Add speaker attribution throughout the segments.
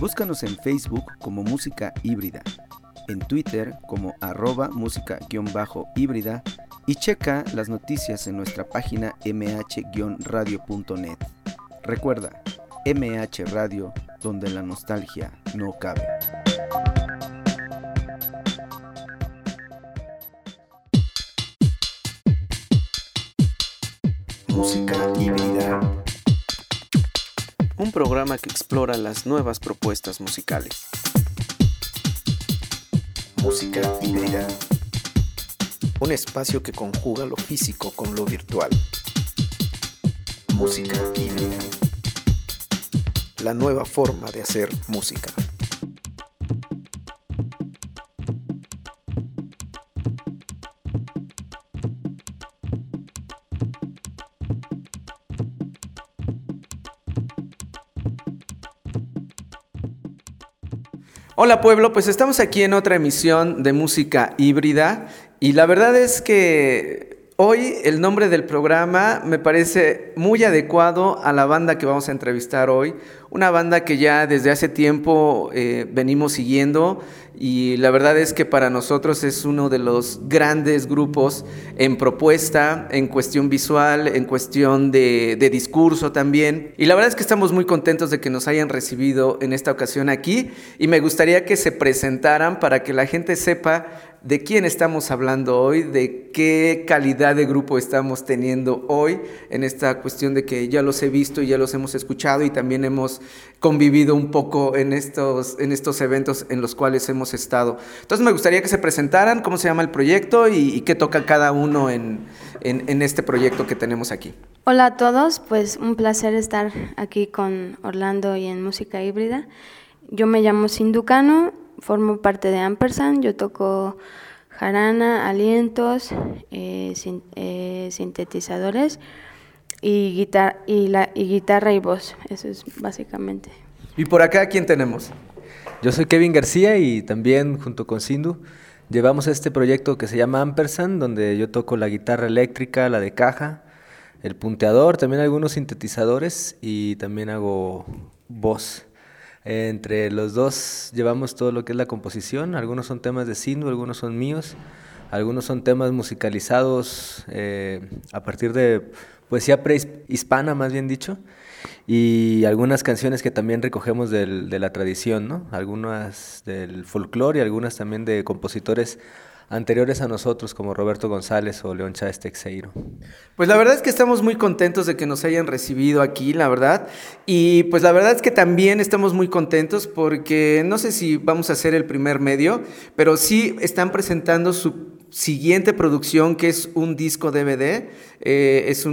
Speaker 1: Búscanos en Facebook como Música Híbrida, en Twitter como @música_híbrida y checa las noticias en nuestra página mh-radio.net. Recuerda, MH Radio, donde la nostalgia no cabe. Música Híbrida.
Speaker 2: Un programa que explora las nuevas propuestas musicales.
Speaker 1: Música Híbrida.
Speaker 2: Un espacio que conjuga lo físico con lo virtual.
Speaker 1: Música Híbrida.
Speaker 2: La nueva forma de hacer música. Hola pueblo, pues estamos aquí en otra emisión de Música Híbrida y la verdad es que hoy el nombre del programa me parece muy adecuado a la banda que vamos a entrevistar hoy, una banda que ya desde hace tiempo venimos siguiendo y la verdad es que para nosotros es uno de los grandes grupos en propuesta, en cuestión visual, en cuestión de discurso también. Y la verdad es que estamos muy contentos de que nos hayan recibido en esta ocasión aquí y me gustaría que se presentaran para que la gente sepa de quién estamos hablando hoy, de qué calidad de grupo estamos teniendo hoy en esta cuestión de que ya los he visto y ya los hemos escuchado y también hemos convivido un poco en estos eventos en los cuales hemos estado. Entonces me gustaría que se presentaran, cómo se llama el proyecto y qué toca cada uno en este proyecto que tenemos aquí.
Speaker 3: Hola a todos, pues un placer estar aquí con Orlando y en Música Híbrida. Yo me llamo Sindhu Cano, formo parte de Ampersand, yo toco jarana, alientos, sintetizadores y guitarra y voz, eso es básicamente.
Speaker 2: ¿Y por acá quién tenemos?
Speaker 4: Yo soy Kevin García y también junto con Sindhu llevamos este proyecto que se llama Ampersand, donde yo toco la guitarra eléctrica, la de caja, el punteador, también algunos sintetizadores y también hago voz. Entre los dos llevamos todo lo que es la composición, algunos son temas de Sindhu, algunos son míos, algunos son temas musicalizados a partir de poesía prehispana, más bien dicho, y algunas canciones que también recogemos de la tradición, ¿no? Algunas del folclore y algunas también de compositores anteriores a nosotros como Roberto González o León Chávez Teixeiro.
Speaker 2: Pues la verdad es que estamos muy contentos de que nos hayan recibido aquí, la verdad, y pues la verdad es que también estamos muy contentos porque no sé si vamos a hacer el primer medio, pero sí están presentando su siguiente producción, que es un disco DVD, es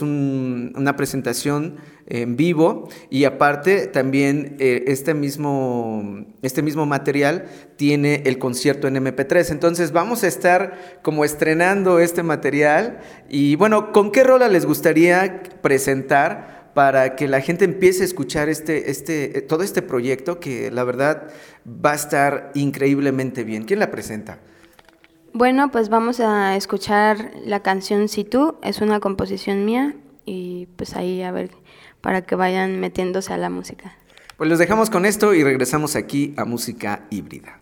Speaker 2: una presentación en vivo y aparte también este mismo material tiene el concierto en MP3, entonces vamos a estar como estrenando este material y bueno, ¿con qué rola les gustaría presentar para que la gente empiece a escuchar todo este proyecto que la verdad va a estar increíblemente bien? ¿Quién la presenta?
Speaker 3: Bueno, pues vamos a escuchar la canción Si Tú, es una composición mía y pues ahí a ver para que vayan metiéndose a la música.
Speaker 2: Pues los dejamos con esto y regresamos aquí a Música Híbrida.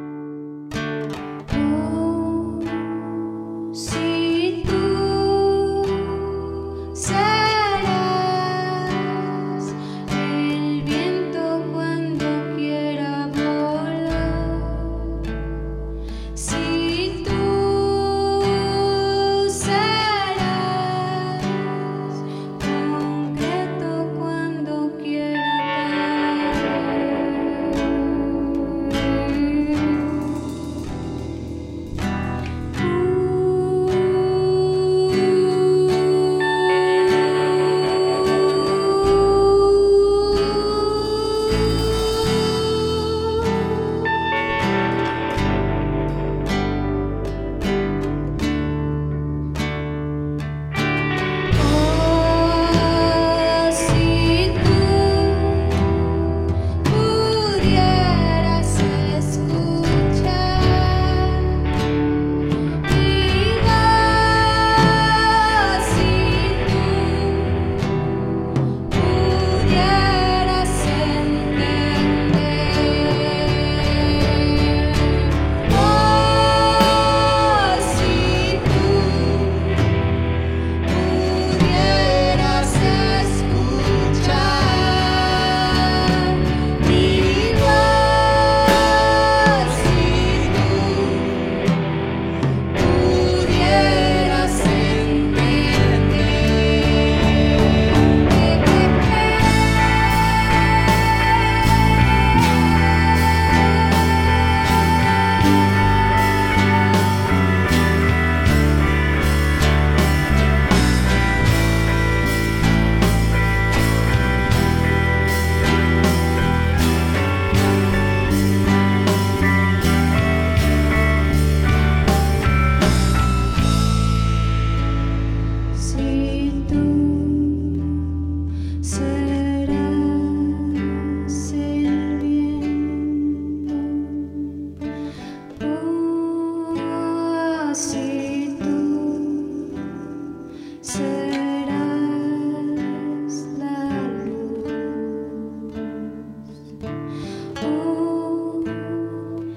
Speaker 5: Si tú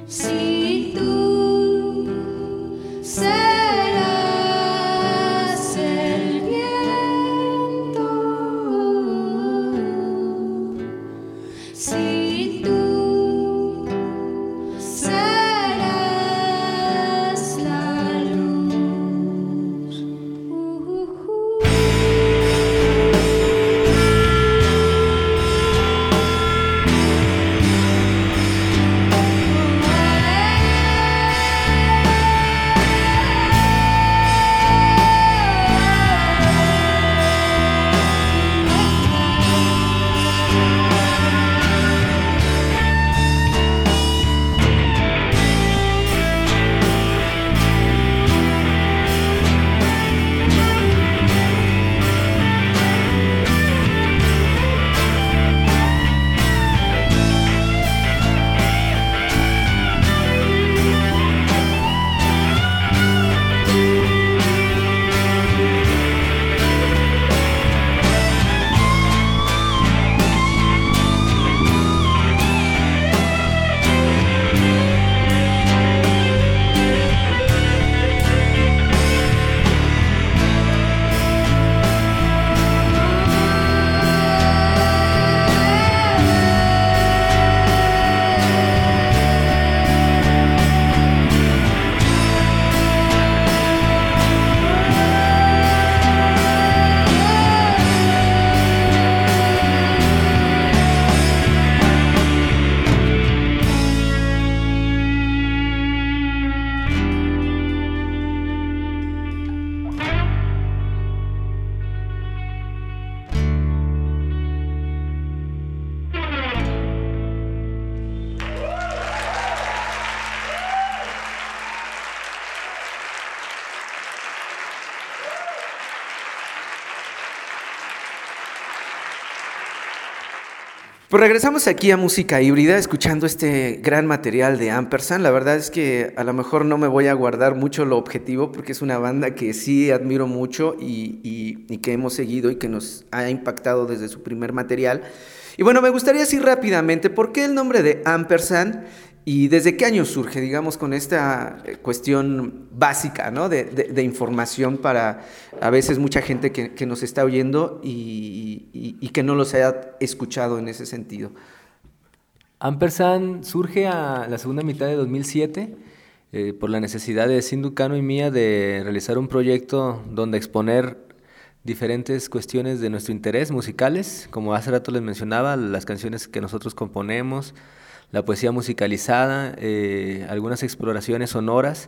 Speaker 5: Si tú serás el viento, si tú serás la luz.
Speaker 2: Pues regresamos aquí a Música Híbrida, escuchando este gran material de Ampersand. La verdad es que a lo mejor no me voy a guardar mucho lo objetivo, porque es una banda que sí admiro mucho y que hemos seguido y que nos ha impactado desde su primer material. Y bueno, me gustaría decir rápidamente, ¿por qué el nombre de Ampersand? ¿Y desde qué año surge, digamos, con esta cuestión básica, ¿no? de información para a veces mucha gente que nos está oyendo y que no los haya escuchado en ese sentido?
Speaker 4: Ampersand surge a la segunda mitad de 2007 por la necesidad de Sindhu Kano y mía de realizar un proyecto donde exponer diferentes cuestiones de nuestro interés musicales, como hace rato les mencionaba, las canciones que nosotros componemos, la poesía musicalizada, algunas exploraciones sonoras,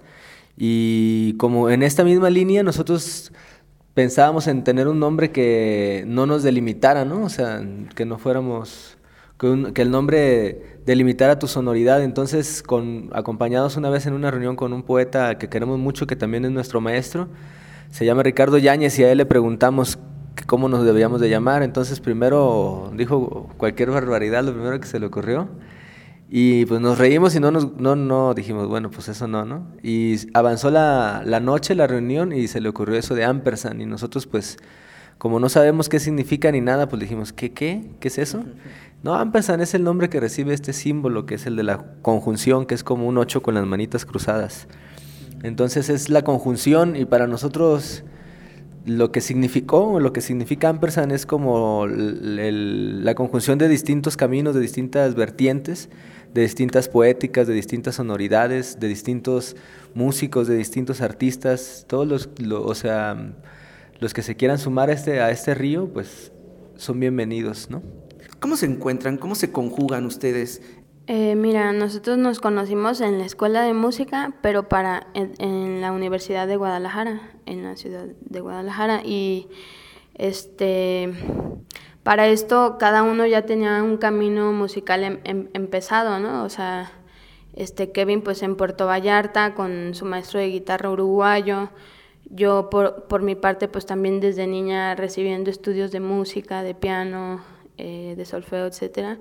Speaker 4: y como en esta misma línea nosotros pensábamos en tener un nombre que no nos delimitara, ¿no? O sea, que no fuéramos, que el nombre delimitara tu sonoridad. Entonces, acompañados una vez en una reunión con un poeta que queremos mucho, que también es nuestro maestro, se llama Ricardo Yáñez, y a él le preguntamos cómo nos debíamos de llamar. Entonces primero dijo cualquier barbaridad, lo primero que se le ocurrió. Y pues nos reímos y no dijimos, bueno, pues eso no. Y avanzó la noche, la reunión, y se le ocurrió eso de Ampersand. Y nosotros, pues, como no sabemos qué significa ni nada, pues dijimos, ¿qué es eso? No, Ampersand es el nombre que recibe este símbolo, que es el de la conjunción, que es como un 8 con las manitas cruzadas. Entonces es la conjunción, y para nosotros lo que significa Ampersand es como la conjunción de distintos caminos, de distintas vertientes, de distintas poéticas, de distintas sonoridades, de distintos músicos, de distintos artistas. Todos los que se quieran sumar a este río, pues son bienvenidos, ¿no?
Speaker 2: ¿Cómo se encuentran? ¿Cómo se conjugan ustedes?
Speaker 3: Mira, nosotros nos conocimos en la escuela de música, pero en la Universidad de Guadalajara, en la ciudad de Guadalajara, y para esto cada uno ya tenía un camino musical empezado, ¿no? O sea, Kevin pues en Puerto Vallarta con su maestro de guitarra uruguayo, yo por mi parte pues también desde niña recibiendo estudios de música, de piano, de solfeo, etcétera.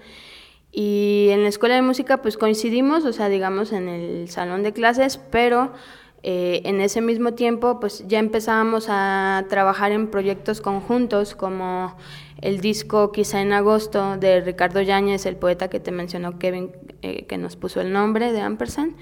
Speaker 3: Y en la escuela de música pues coincidimos, o sea, digamos en el salón de clases, pero En ese mismo tiempo, pues ya empezábamos a trabajar en proyectos conjuntos, como el disco Quizá en agosto de Ricardo Yáñez, el poeta que te mencionó Kevin, que nos puso el nombre de Ampersand.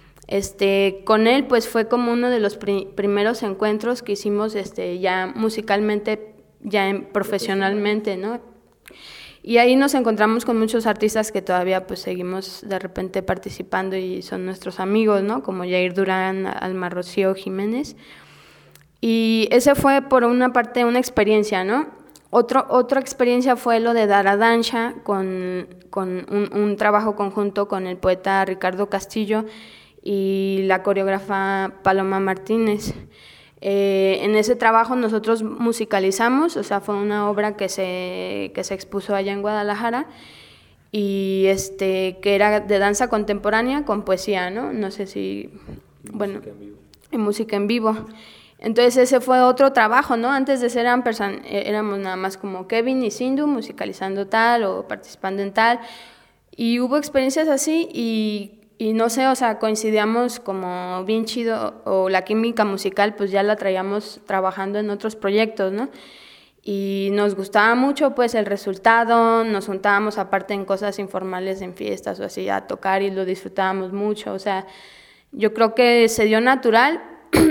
Speaker 3: Con él pues fue como uno de los primeros encuentros que hicimos ya musicalmente, profesionalmente, ¿no? Y ahí nos encontramos con muchos artistas que todavía pues seguimos de repente participando y son nuestros amigos, ¿no? Como Jair Durán, Alma Rocío Jiménez. Y ese fue por una parte una experiencia, ¿no? Otra experiencia fue lo de Daradancha con un trabajo conjunto con el poeta Ricardo Castillo y la coreógrafa Paloma Martínez. En ese trabajo nosotros musicalizamos, o sea, fue una obra que se expuso allá en Guadalajara y que era de danza contemporánea con poesía, ¿no? No sé si, bueno, en música en vivo. Entonces ese fue otro trabajo, ¿no? Antes de ser Ampersand éramos nada más como Kevin y Sindhu musicalizando tal o participando en tal, y hubo experiencias así y no sé, o sea, coincidíamos como bien chido, o la química musical pues ya la traíamos trabajando en otros proyectos, ¿no? Y nos gustaba mucho pues el resultado, nos juntábamos aparte en cosas informales, en fiestas o así, a tocar y lo disfrutábamos mucho, o sea, yo creo que se dio natural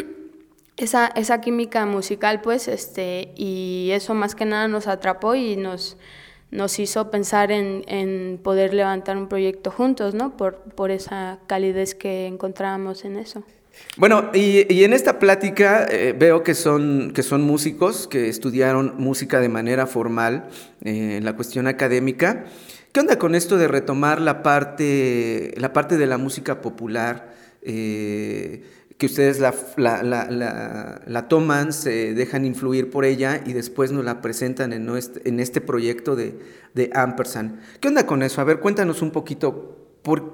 Speaker 3: esa química musical pues, y eso más que nada nos atrapó y nos hizo pensar en poder levantar un proyecto juntos, ¿no? Por esa calidez que encontrábamos en eso.
Speaker 2: Bueno, y en esta plática veo que son músicos que estudiaron música de manera formal en la cuestión académica. ¿Qué onda con esto de retomar la parte de la música popular? Que ustedes la toman, se dejan influir por ella y después nos la presentan en este proyecto de Ampersand. ¿Qué onda con eso? A ver, cuéntanos un poquito, ¿por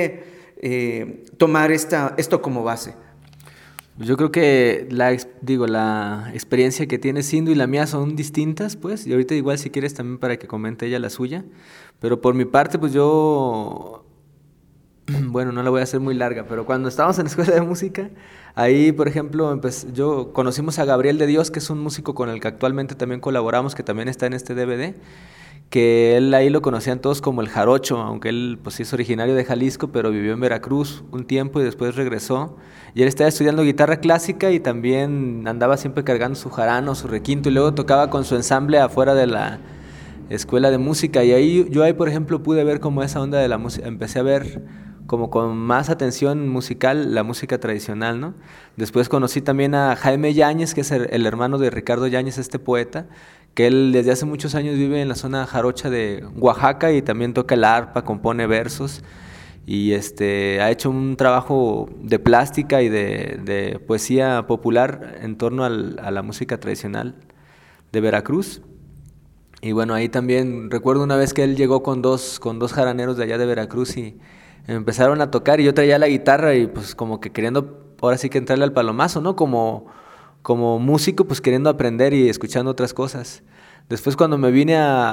Speaker 2: qué tomar esto como base?
Speaker 4: Yo creo que la experiencia que tiene Sindhu y la mía son distintas, pues, y ahorita igual si quieres también para que comente ella la suya, pero por mi parte, pues yo... Bueno, no la voy a hacer muy larga, pero cuando estábamos en la escuela de música, ahí, por ejemplo, yo conocimos a Gabriel de Dios, que es un músico con el que actualmente también colaboramos, que también está en este DVD, que él ahí lo conocían todos como el Jarocho, aunque él pues sí es originario de Jalisco, pero vivió en Veracruz un tiempo y después regresó. Y él estaba estudiando guitarra clásica y también andaba siempre cargando su jarano, su requinto, y luego tocaba con su ensamble afuera de la escuela de música. Y ahí yo por ejemplo, pude ver como esa onda de la música, empecé a ver como con más atención musical la música tradicional, ¿no? Después conocí también a Jaime Yáñez, que es el hermano de Ricardo Yáñez, este poeta, que él desde hace muchos años vive en la zona jarocha de Oaxaca y también toca el arpa, compone versos y ha hecho un trabajo de plástica y de poesía popular en torno a la música tradicional de Veracruz. Y bueno, ahí también recuerdo una vez que él llegó con dos jaraneros de allá de Veracruz y empezaron a tocar y yo traía la guitarra y pues como que queriendo ahora sí que entrarle al palomazo, ¿no? Como músico pues queriendo aprender y escuchando otras cosas. Después cuando me vine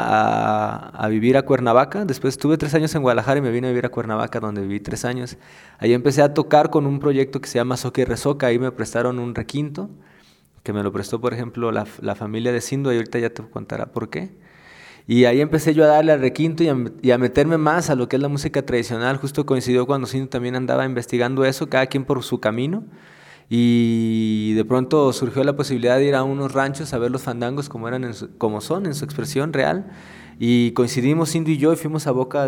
Speaker 4: a vivir a Cuernavaca, después estuve 3 años en Guadalajara y me vine a vivir a Cuernavaca donde viví 3 años. Ahí empecé a tocar con un proyecto que se llama Soca y Resoca, ahí me prestaron un requinto, que me lo prestó por ejemplo la familia de Sindhu y ahorita ya te contará por qué. Y ahí empecé yo a darle al requinto y a meterme más a lo que es la música tradicional. Justo coincidió cuando Sindhu también andaba investigando eso, cada quien por su camino. Y de pronto surgió la posibilidad de ir a unos ranchos a ver los fandangos como son en su expresión real. Y coincidimos Sindhu y yo y fuimos a Boca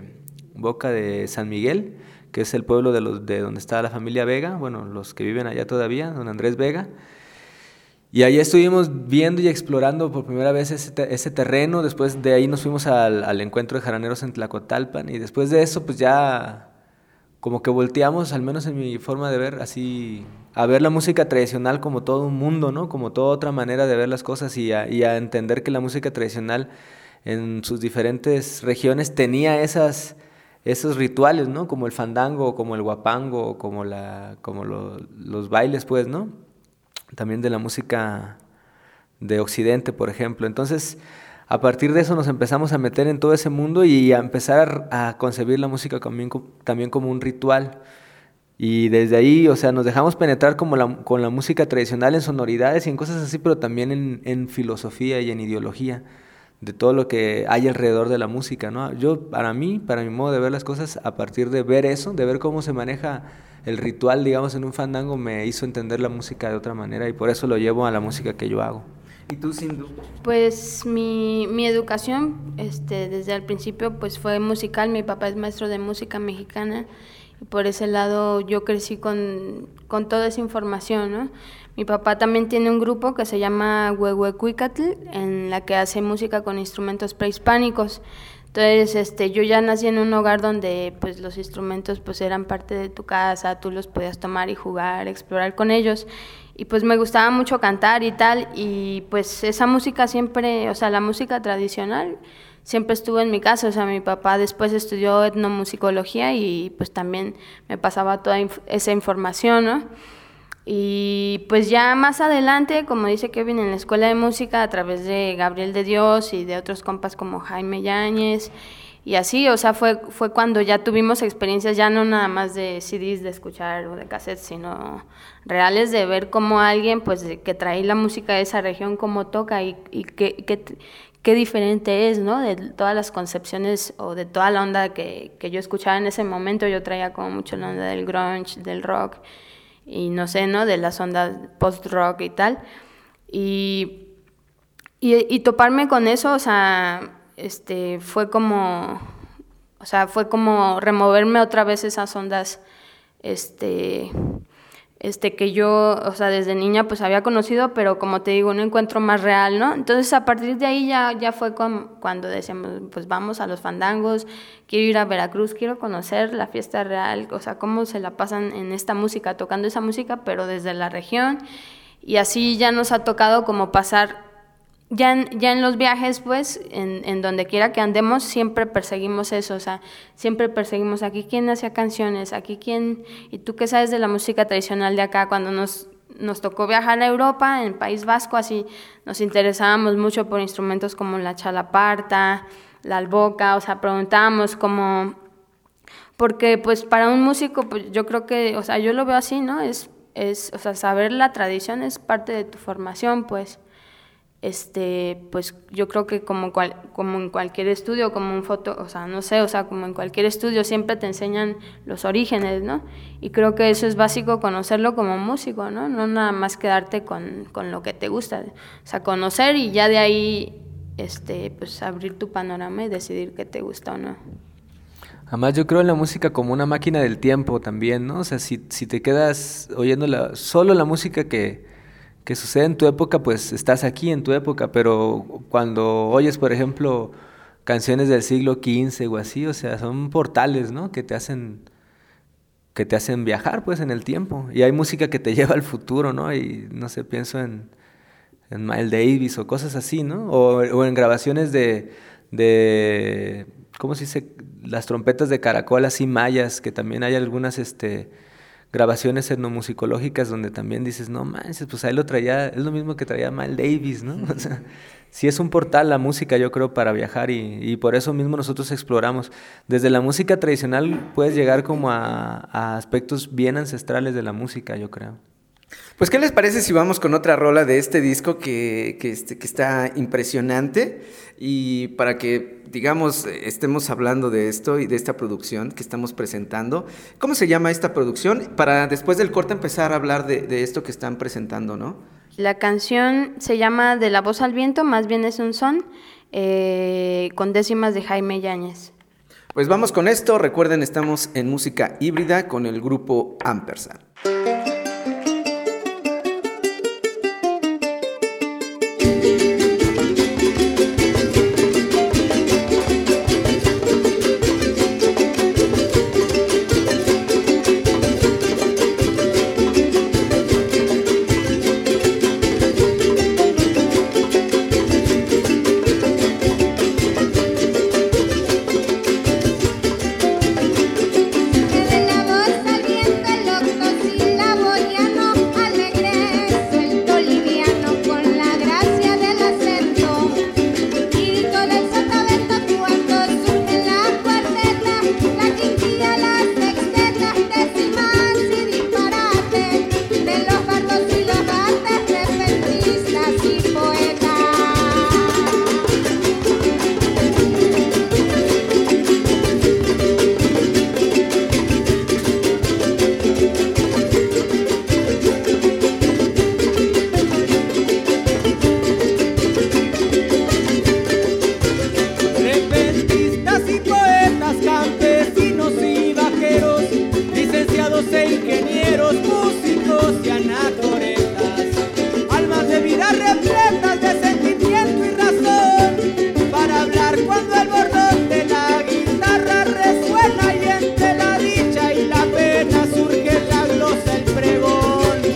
Speaker 4: de San Miguel, que es el pueblo de donde está la familia Vega, bueno, los que viven allá todavía, don Andrés Vega. Y ahí estuvimos viendo y explorando por primera vez ese terreno. Después de ahí nos fuimos al encuentro de jaraneros en Tlacotalpan y después de eso pues ya como que volteamos, al menos en mi forma de ver, así a ver la música tradicional como todo un mundo, ¿no? Como toda otra manera de ver las cosas y a entender que la música tradicional en sus diferentes regiones tenía esos rituales, ¿no? Como el fandango, como el guapango, como los bailes, pues, ¿no? También de la música de Occidente, por ejemplo. Entonces, a partir de eso nos empezamos a meter en todo ese mundo y a empezar a concebir la música también como un ritual. Y desde ahí, o sea, nos dejamos penetrar como con la música tradicional en sonoridades y en cosas así, pero también en filosofía y en ideología de todo lo que hay alrededor de la música, ¿no? Yo, para mi modo de ver las cosas, a partir de ver eso, de ver cómo se maneja el ritual, digamos, en un fandango, me hizo entender la música de otra manera y por eso lo llevo a la música que yo hago.
Speaker 2: ¿Y tú, Sindhu?
Speaker 3: Pues mi educación desde el principio pues fue musical. Mi papá es maestro de música mexicana y por ese lado yo crecí con toda esa información, ¿no? Mi papá también tiene un grupo que se llama Huehuecuicatl, en la que hace música con instrumentos prehispánicos. Entonces, yo ya nací en un hogar donde pues los instrumentos pues eran parte de tu casa, tú los podías tomar y jugar, explorar con ellos. Y pues me gustaba mucho cantar y tal, y pues esa música siempre, o sea, la música tradicional siempre estuvo en mi casa. O sea, mi papá después estudió etnomusicología y pues también me pasaba toda esa información, ¿no? Y pues ya más adelante, como dice Kevin, en la escuela de música, a través de Gabriel de Dios y de otros compas como Jaime Yáñez, y así, o sea, fue cuando ya tuvimos experiencias ya no nada más de CDs, de escuchar o de cassettes, sino reales, de ver cómo alguien pues que trae la música de esa región, cómo toca y qué diferente es, ¿no? De todas las concepciones o de toda la onda que yo escuchaba en ese momento. Yo traía como mucho la onda del grunge, del rock, y no sé, ¿no? De las ondas post-rock y tal. Y toparme con eso, o sea, fue como removerme otra vez esas ondas, que yo, o sea, desde niña pues había conocido, pero como te digo, un encuentro más real, ¿no? Entonces a partir de ahí ya fue cuando decíamos, pues vamos a los fandangos, quiero ir a Veracruz, quiero conocer la fiesta real, o sea, cómo se la pasan en esta música, tocando esa música, pero desde la región. Y así ya nos ha tocado como pasar, ya en los viajes, pues, en donde quiera que andemos, siempre perseguimos eso, o sea, siempre perseguimos aquí quién hacía canciones, aquí quién, y tú qué sabes de la música tradicional de acá. Cuando nos tocó viajar a Europa, en País Vasco, así, nos interesábamos mucho por instrumentos como la chalaparta, la alboca, o sea, preguntábamos cómo, porque pues para un músico, pues yo creo que, o sea, yo lo veo así, ¿no? O sea, saber la tradición es parte de tu formación, pues. Pues yo creo que como en cualquier estudio, como o sea, no sé, o sea, como en cualquier estudio siempre te enseñan los orígenes, ¿no? Y creo que eso es básico, conocerlo como músico, ¿no? No nada más quedarte con lo que te gusta, o sea, conocer y ya de ahí, pues abrir tu panorama y decidir qué te gusta o no.
Speaker 4: Además yo creo en la música como una máquina del tiempo también, ¿no? O sea, si te quedas oyendo solo la música que sucede en tu época, pues estás aquí en tu época, pero cuando oyes, por ejemplo, canciones del siglo XV o así, o sea, son portales, ¿no? Que te hacen viajar, pues, en el tiempo. Y hay música que te lleva al futuro, ¿no? Y, no sé, pienso en Miles Davis o cosas así, ¿no? O en grabaciones de ¿cómo se dice? Las trompetas de caracol así mayas, que también hay algunas, grabaciones etnomusicológicas donde también dices, no manches, pues ahí lo traía, es lo mismo que traía Miles Davis, ¿no? O sea, sí es un portal la música, yo creo, para viajar y por eso mismo nosotros exploramos. Desde la música tradicional puedes llegar como a aspectos bien ancestrales de la música, yo creo.
Speaker 2: Pues, ¿qué les parece si vamos con otra rola de este disco que está impresionante? Y para que, digamos, estemos hablando de esto y de esta producción que estamos presentando. ¿Cómo se llama esta producción? Para después del corte empezar a hablar de esto que están presentando, ¿no?
Speaker 3: La canción se llama De la voz al viento, más bien es un son, con décimas de Jaime Yáñez.
Speaker 2: Pues vamos con esto. Recuerden, estamos en Música Híbrida con el grupo Ampersand.
Speaker 5: De la voz al viento, el loco
Speaker 6: de ingenieros, músicos y anacoretas, almas de vida repletas de sentimiento y razón, para hablar cuando el bordón de la guitarra resuena y entre la dicha y la pena surge la glosa, el pregón.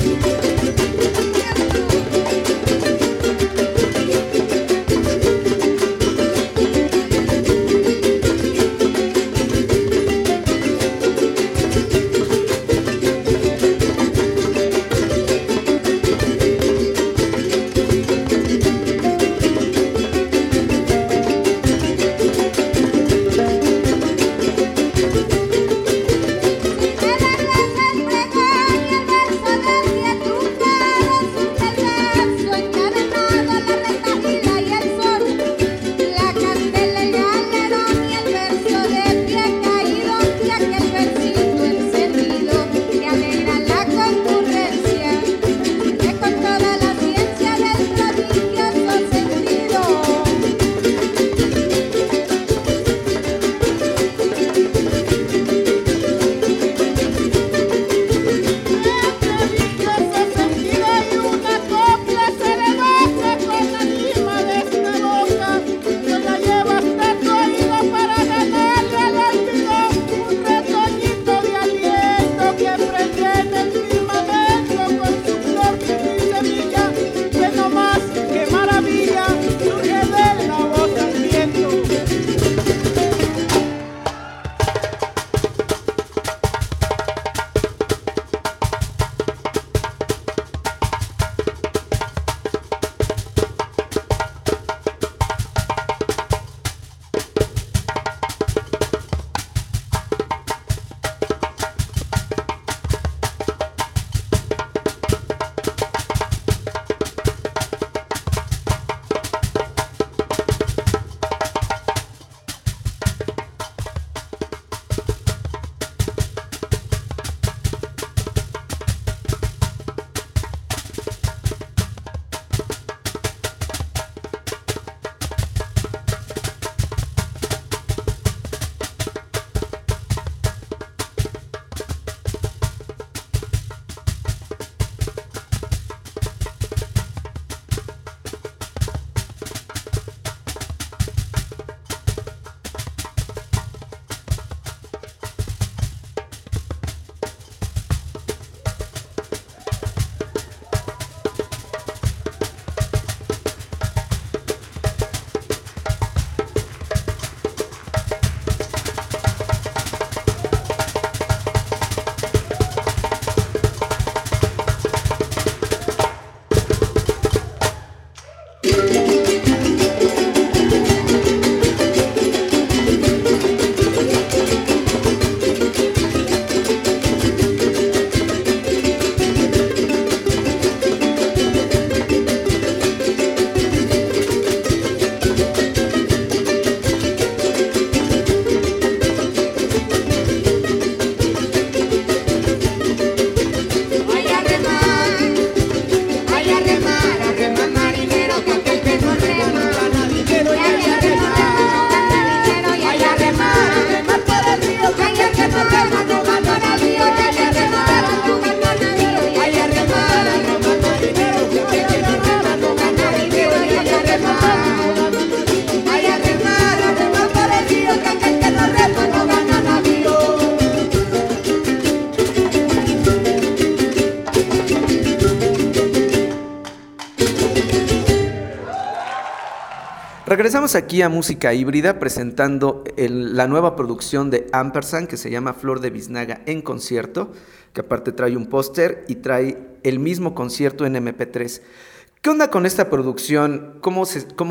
Speaker 2: Regresamos aquí a Música Híbrida presentando la nueva producción de Ampersand que se llama Flor de Biznaga en concierto, que aparte trae un póster y trae el mismo concierto en MP3. ¿Qué onda con esta producción? ¿Cómo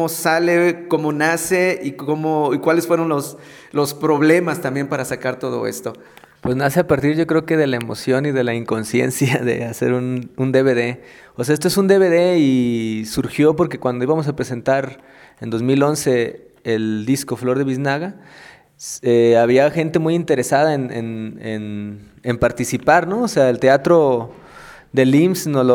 Speaker 2: sale, cómo nace y cuáles fueron los problemas también para sacar todo esto?
Speaker 4: Pues nace a partir, yo creo que de la emoción y de la inconsciencia de hacer un DVD. O sea, esto es un DVD y surgió porque cuando íbamos a presentar en 2011 el disco Flor de Biznaga, había gente muy interesada en participar, ¿no? O sea, el teatro del IMSS nos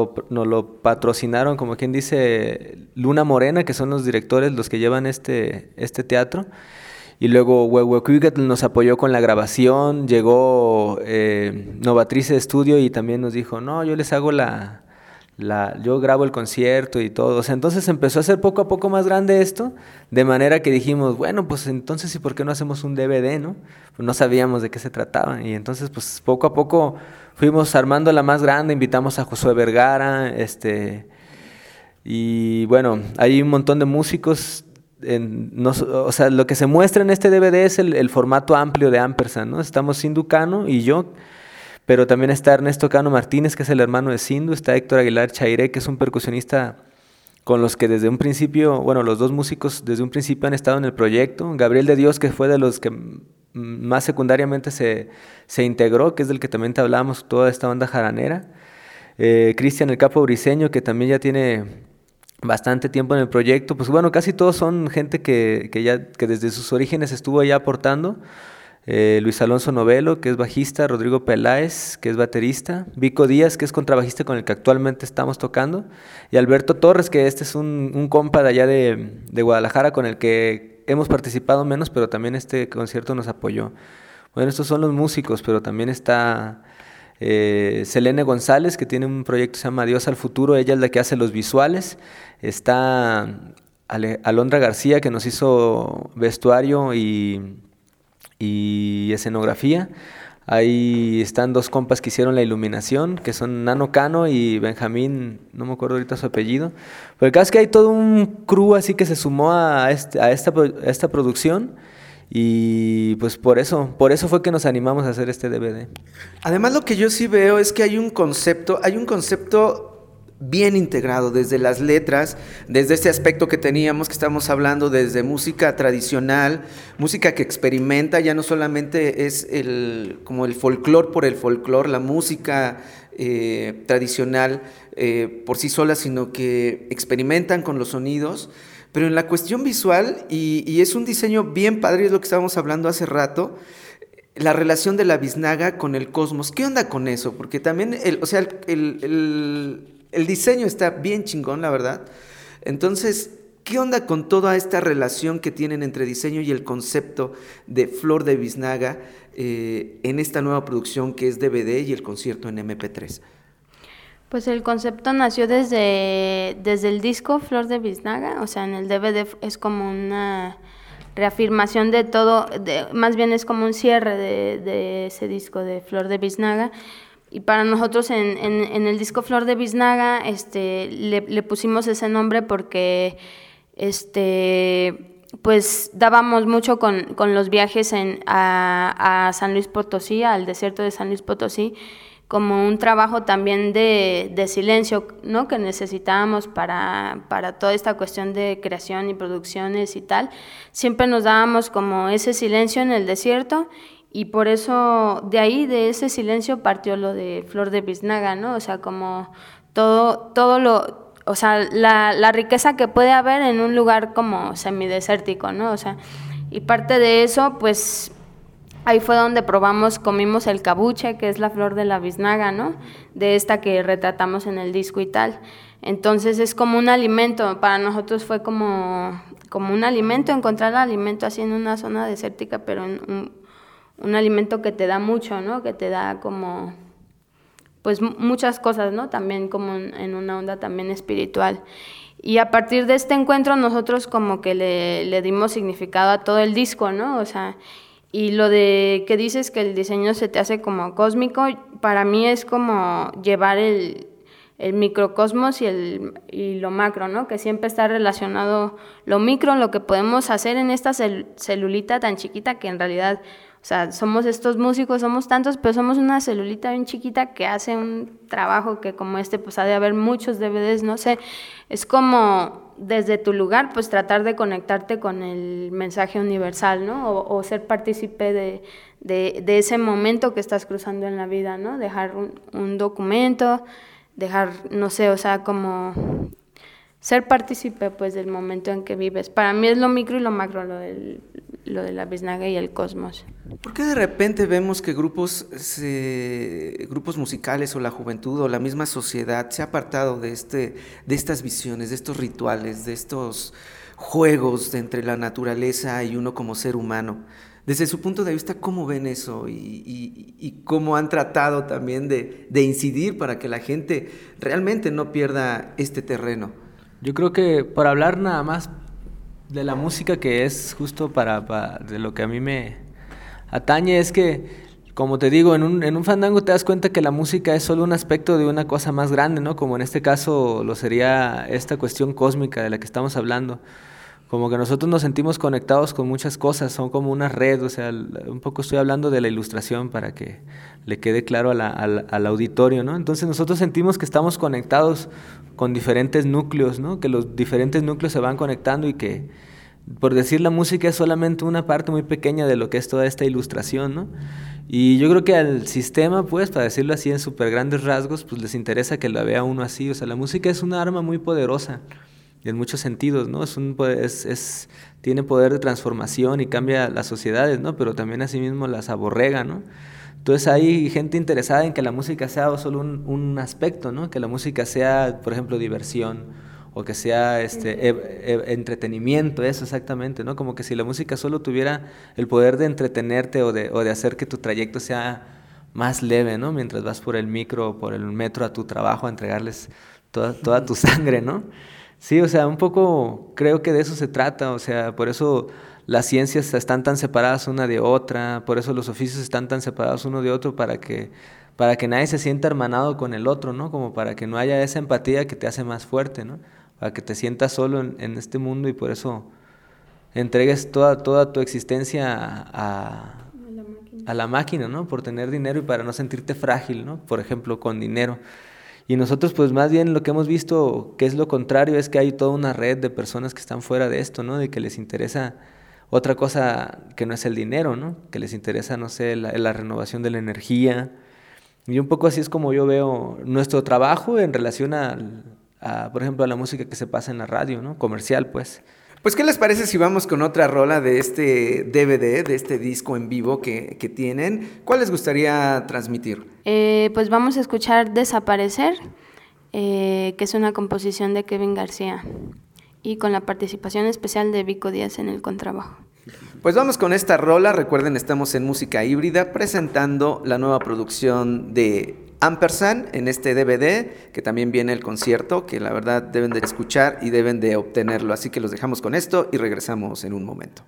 Speaker 4: lo patrocinaron, como quien dice, Luna Morena, que son los directores, los que llevan este teatro. Y luego Huehuecuicatl nos apoyó con la grabación, llegó Novatrice Estudio y también nos dijo, no, yo les hago yo grabo el concierto y todo. O sea, entonces empezó a ser poco a poco más grande esto, de manera que dijimos, bueno, pues entonces, ¿y por qué no hacemos un DVD, no? Pues no sabíamos de qué se trataba. Y entonces, pues poco a poco fuimos armando la más grande, invitamos a Josué Vergara, y bueno, hay un montón de músicos. O sea, lo que se muestra en este DVD es el formato amplio de Ampersand, ¿no? Estamos Sindhu Cano y yo, pero también está Ernesto Cano Martínez, que es el hermano de Sindhu, está Héctor Aguilar Chairé, que es un percusionista con los que desde un principio, bueno, los dos músicos desde un principio han estado en el proyecto. Gabriel de Dios, que fue de los que más secundariamente se integró, que es del que también te hablamos, toda esta banda jaranera. Cristian el Capo Briseño, que también ya tiene bastante tiempo en el proyecto. Pues bueno, casi todos son gente que desde sus orígenes estuvo ya aportando. Luis Alonso Novelo, que es bajista, Rodrigo Peláez, que es baterista, Vico Díaz, que es contrabajista con el que actualmente estamos tocando, y Alberto Torres, que este es un compa de allá de Guadalajara con el que hemos participado menos, pero también este concierto nos apoyó. Bueno, estos son los músicos, pero también está Selene González, que tiene un proyecto que se llama Adiós al Futuro, ella es la que hace los visuales. Está Alondra García, que nos hizo vestuario y escenografía. Ahí están dos compas que hicieron la iluminación, que son Nano Cano y Benjamín, no me acuerdo ahorita su apellido. Pero el caso es que hay todo un crew así que se sumó a esta producción. Y pues por eso fue que nos animamos a hacer este DVD.
Speaker 2: Además, lo que yo sí veo es que hay un concepto bien integrado desde las letras, desde este aspecto que teníamos, que estamos hablando desde música tradicional, música que experimenta, ya no solamente es como el folclore por el folclore, la música tradicional por sí sola, sino que experimentan con los sonidos. Pero en la cuestión visual, y es un diseño bien padre, es lo que estábamos hablando hace rato, la relación de la biznaga con el cosmos. ¿Qué onda con eso? Porque también, el diseño está bien chingón, la verdad. Entonces, ¿qué onda con toda esta relación que tienen entre diseño y el concepto de Flor de Biznaga en esta nueva producción que es DVD y el concierto en MP3?
Speaker 3: Pues el concepto nació desde el disco Flor de Biznaga, o sea, en el DVD es como una reafirmación de todo, más bien es como un cierre de ese disco de Flor de Biznaga. Y para nosotros en el disco Flor de Biznaga le pusimos ese nombre porque pues dábamos mucho con los viajes a San Luis Potosí, al desierto de San Luis Potosí, como un trabajo también de silencio, ¿no? Que necesitábamos para toda esta cuestión de creación y producciones y tal. Siempre nos dábamos como ese silencio en el desierto y por eso de ese silencio partió lo de Flor de Biznaga, ¿no? O sea, como todo lo, o sea, la riqueza que puede haber en un lugar como semidesértico, ¿no? O sea, y parte de eso, pues ahí fue donde comimos el cabuche, que es la flor de la biznaga, ¿no? De esta que retratamos en el disco y tal. Entonces es como un alimento, para nosotros fue como un alimento, encontrar alimento así en una zona desértica, pero en un alimento que te da mucho, ¿no? Que te da como, pues muchas cosas, ¿no? También como en una onda también espiritual. Y a partir de este encuentro nosotros como que le dimos significado a todo el disco, ¿no? O sea, y lo de que dices que el diseño se te hace como cósmico, para mí es como llevar el microcosmos y lo macro, ¿no? Que siempre está relacionado lo micro, lo que podemos hacer en esta celulita tan chiquita que en realidad, o sea, somos estos músicos, somos tantos, pero somos una celulita bien chiquita que hace un trabajo que como pues ha de haber muchos DVDs, no sé, es como desde tu lugar, pues tratar de conectarte con el mensaje universal, ¿no? O ser partícipe de ese momento que estás cruzando en la vida, ¿no? Dejar un documento, no sé, o sea, como ser partícipe, pues, del momento en que vives. Para mí es lo micro y lo macro, lo de la biznaga y el cosmos.
Speaker 2: ¿Por qué de repente vemos que grupos musicales o la juventud o la misma sociedad se ha apartado de estas visiones, de estos rituales, de estos juegos entre la naturaleza y uno como ser humano. Desde su punto de vista, ¿cómo ven eso? Y cómo han tratado también de incidir para que la gente realmente no pierda este terreno.
Speaker 4: Yo creo que por hablar nada más de la música, que es justo de lo que a mí me atañe, es que, como te digo, en un fandango te das cuenta que la música es solo un aspecto de una cosa más grande, ¿no? Como en este caso lo sería esta cuestión cósmica de la que estamos hablando. Como que nosotros nos sentimos conectados con muchas cosas, son como una red, o sea, un poco estoy hablando de la ilustración para que le quede claro al auditorio, ¿no? Entonces nosotros sentimos que estamos conectados con diferentes núcleos, ¿no? Que los diferentes núcleos se van conectando y que, por decir, la música es solamente una parte muy pequeña de lo que es toda esta ilustración, ¿no? Y yo creo que al sistema, pues, para decirlo así en súper grandes rasgos, pues les interesa que la vea uno así, o sea, la música es una arma muy poderosa. En muchos sentidos, ¿no? Tiene poder de transformación y cambia las sociedades, ¿no? Pero también asimismo las aborrega, ¿no? Entonces hay gente interesada en que la música sea solo un aspecto, ¿no? Que la música sea, por ejemplo, diversión, o que sea entretenimiento, eso exactamente, ¿no? Como que si la música solo tuviera el poder de entretenerte o de hacer que tu trayecto sea más leve, ¿no? Mientras vas por el micro o por el metro a tu trabajo a entregarles toda tu sangre, ¿no? Sí, o sea, un poco creo que de eso se trata, o sea, por eso las ciencias están tan separadas una de otra, por eso los oficios están tan separados uno de otro, para que nadie se sienta hermanado con el otro, ¿no? Como para que no haya esa empatía que te hace más fuerte, ¿no? Para que te sientas solo en este mundo y por eso entregues toda tu existencia a la máquina, ¿no? Por tener dinero y para no sentirte frágil, ¿no? Por ejemplo, con dinero. Y nosotros, pues más bien lo que hemos visto, que es lo contrario, es que hay toda una red de personas que están fuera de esto, ¿no? De que les interesa otra cosa que no es el dinero, ¿no? Que les interesa, no sé, la renovación de la energía. Y un poco así es como yo veo nuestro trabajo en relación por ejemplo, a la música que se pasa en la radio, ¿no? Comercial, pues.
Speaker 2: Pues, ¿qué les parece si vamos con otra rola de este DVD, de este disco en vivo que tienen? ¿Cuál les gustaría transmitir?
Speaker 3: Pues vamos a escuchar Desaparecer, que es una composición de Kevin García y con la participación especial de Vico Díaz en el contrabajo.
Speaker 2: Pues vamos con esta rola. Recuerden, estamos en Música Híbrida presentando la nueva producción de Ampersand en este DVD, que también viene el concierto, que la verdad deben de escuchar y deben de obtenerlo. Así que los dejamos con esto y regresamos en un momento.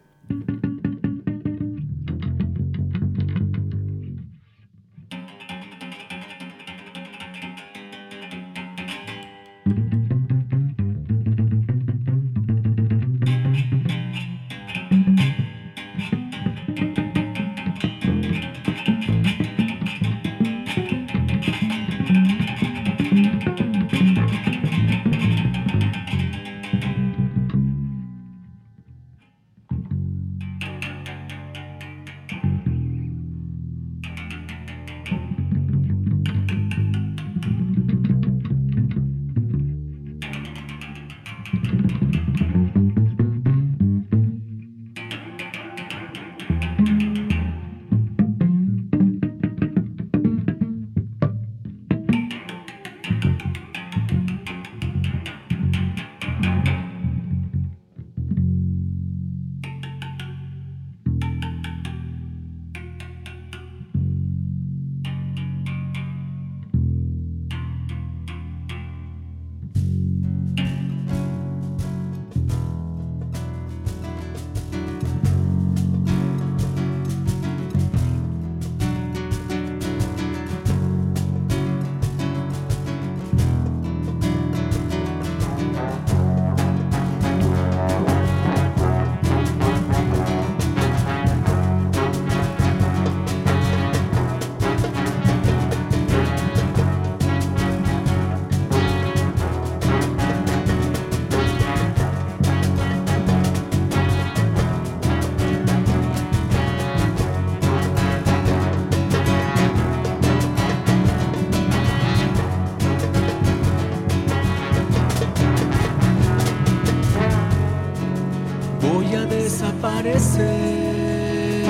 Speaker 6: desaparecer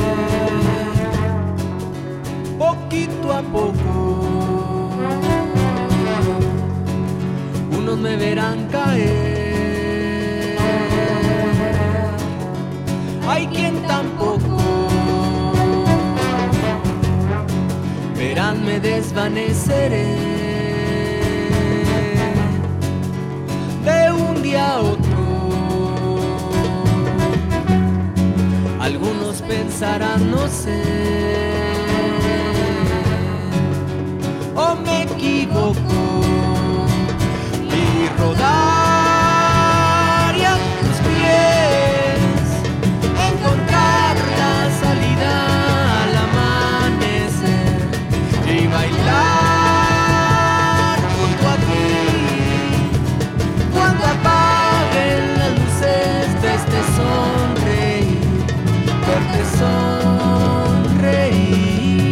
Speaker 6: poquito a poco. Unos me verán caer
Speaker 7: me desvaneceré de un día a otro. Algunos pensarán, no sé, o me equivoco, y rodar y a tus pies encontrar la salida al amanecer y bailar junto a ti cuando apaguen las luces de este sonreír, verte sonreír.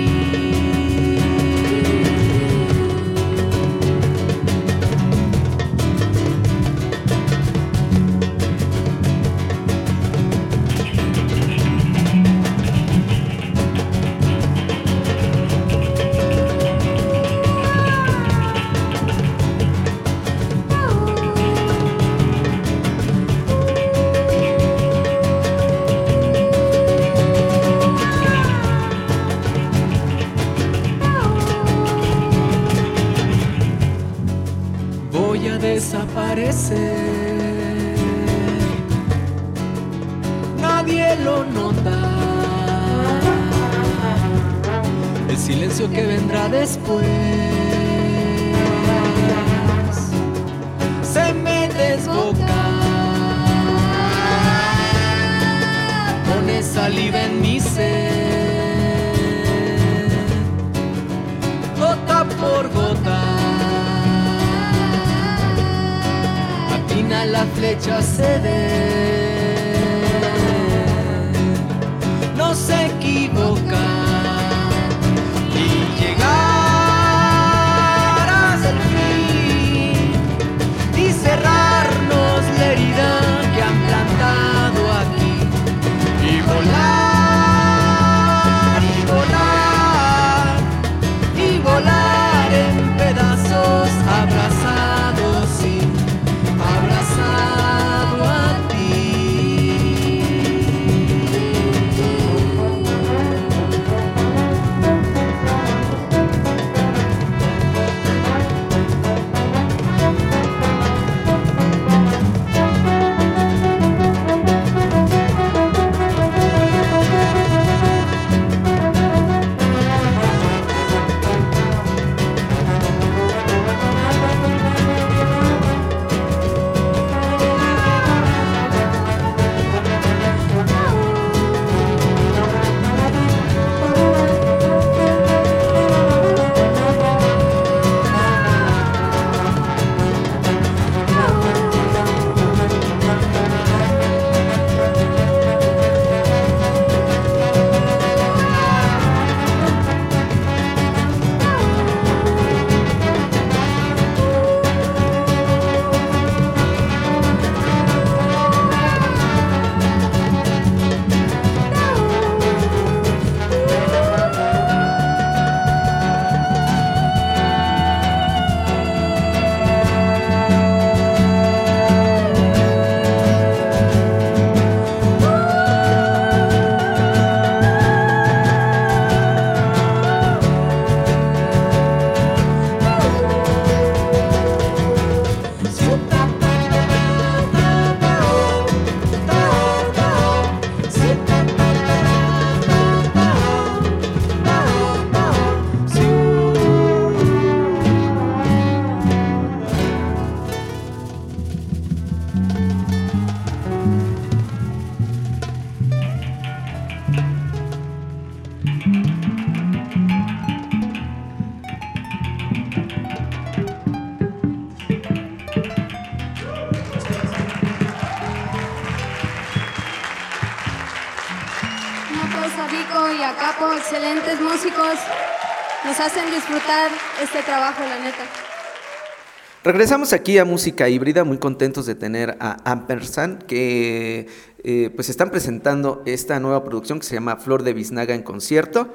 Speaker 7: Voy a desaparecer, nadie lo nota. El silencio que vendrá después se me desboca, pone saliva en mi ser, gota por gota. La flecha ceder, no se equivoca y llegarás al fin y cerrarnos la herida que han plantado aquí y volar y volar y volar en pedazos abrazados y abrazado a ti.
Speaker 8: a Vico y a Capo, excelentes músicos. Nos hacen disfrutar este trabajo, la neta.
Speaker 2: Regresamos aquí a Música Híbrida, muy contentos de tener a Ampersand, que pues están presentando esta nueva producción que se llama Flor de Biznaga en concierto,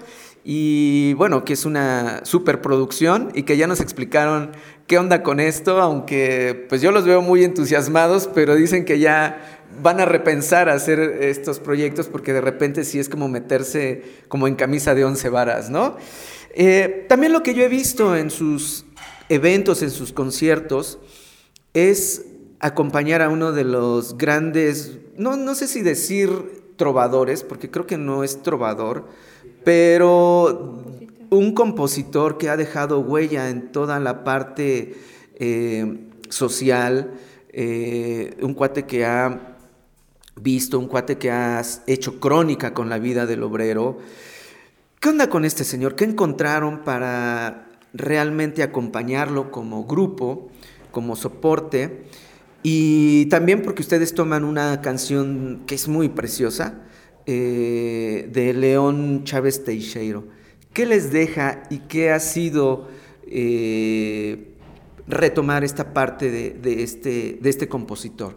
Speaker 2: y bueno, que es una superproducción y que ya nos explicaron qué onda con esto, aunque pues yo los veo muy entusiasmados, pero dicen que ya van a repensar hacer estos proyectos porque de repente sí es como meterse como en camisa de 11 varas, ¿no? También lo que yo he visto en sus eventos, en sus conciertos, es acompañar a uno de los grandes, no sé si decir trovadores, porque creo que no es trovador, pero un compositor que ha dejado huella en toda la parte social, un cuate que ha visto, un cuate que ha hecho crónica con la vida del obrero. ¿Qué onda con este señor? ¿Qué encontraron para realmente acompañarlo como grupo, como soporte? Y también porque ustedes toman una canción que es muy preciosa, de León Chávez Teixeiro. ¿Qué les deja y qué ha sido retomar esta parte de este compositor?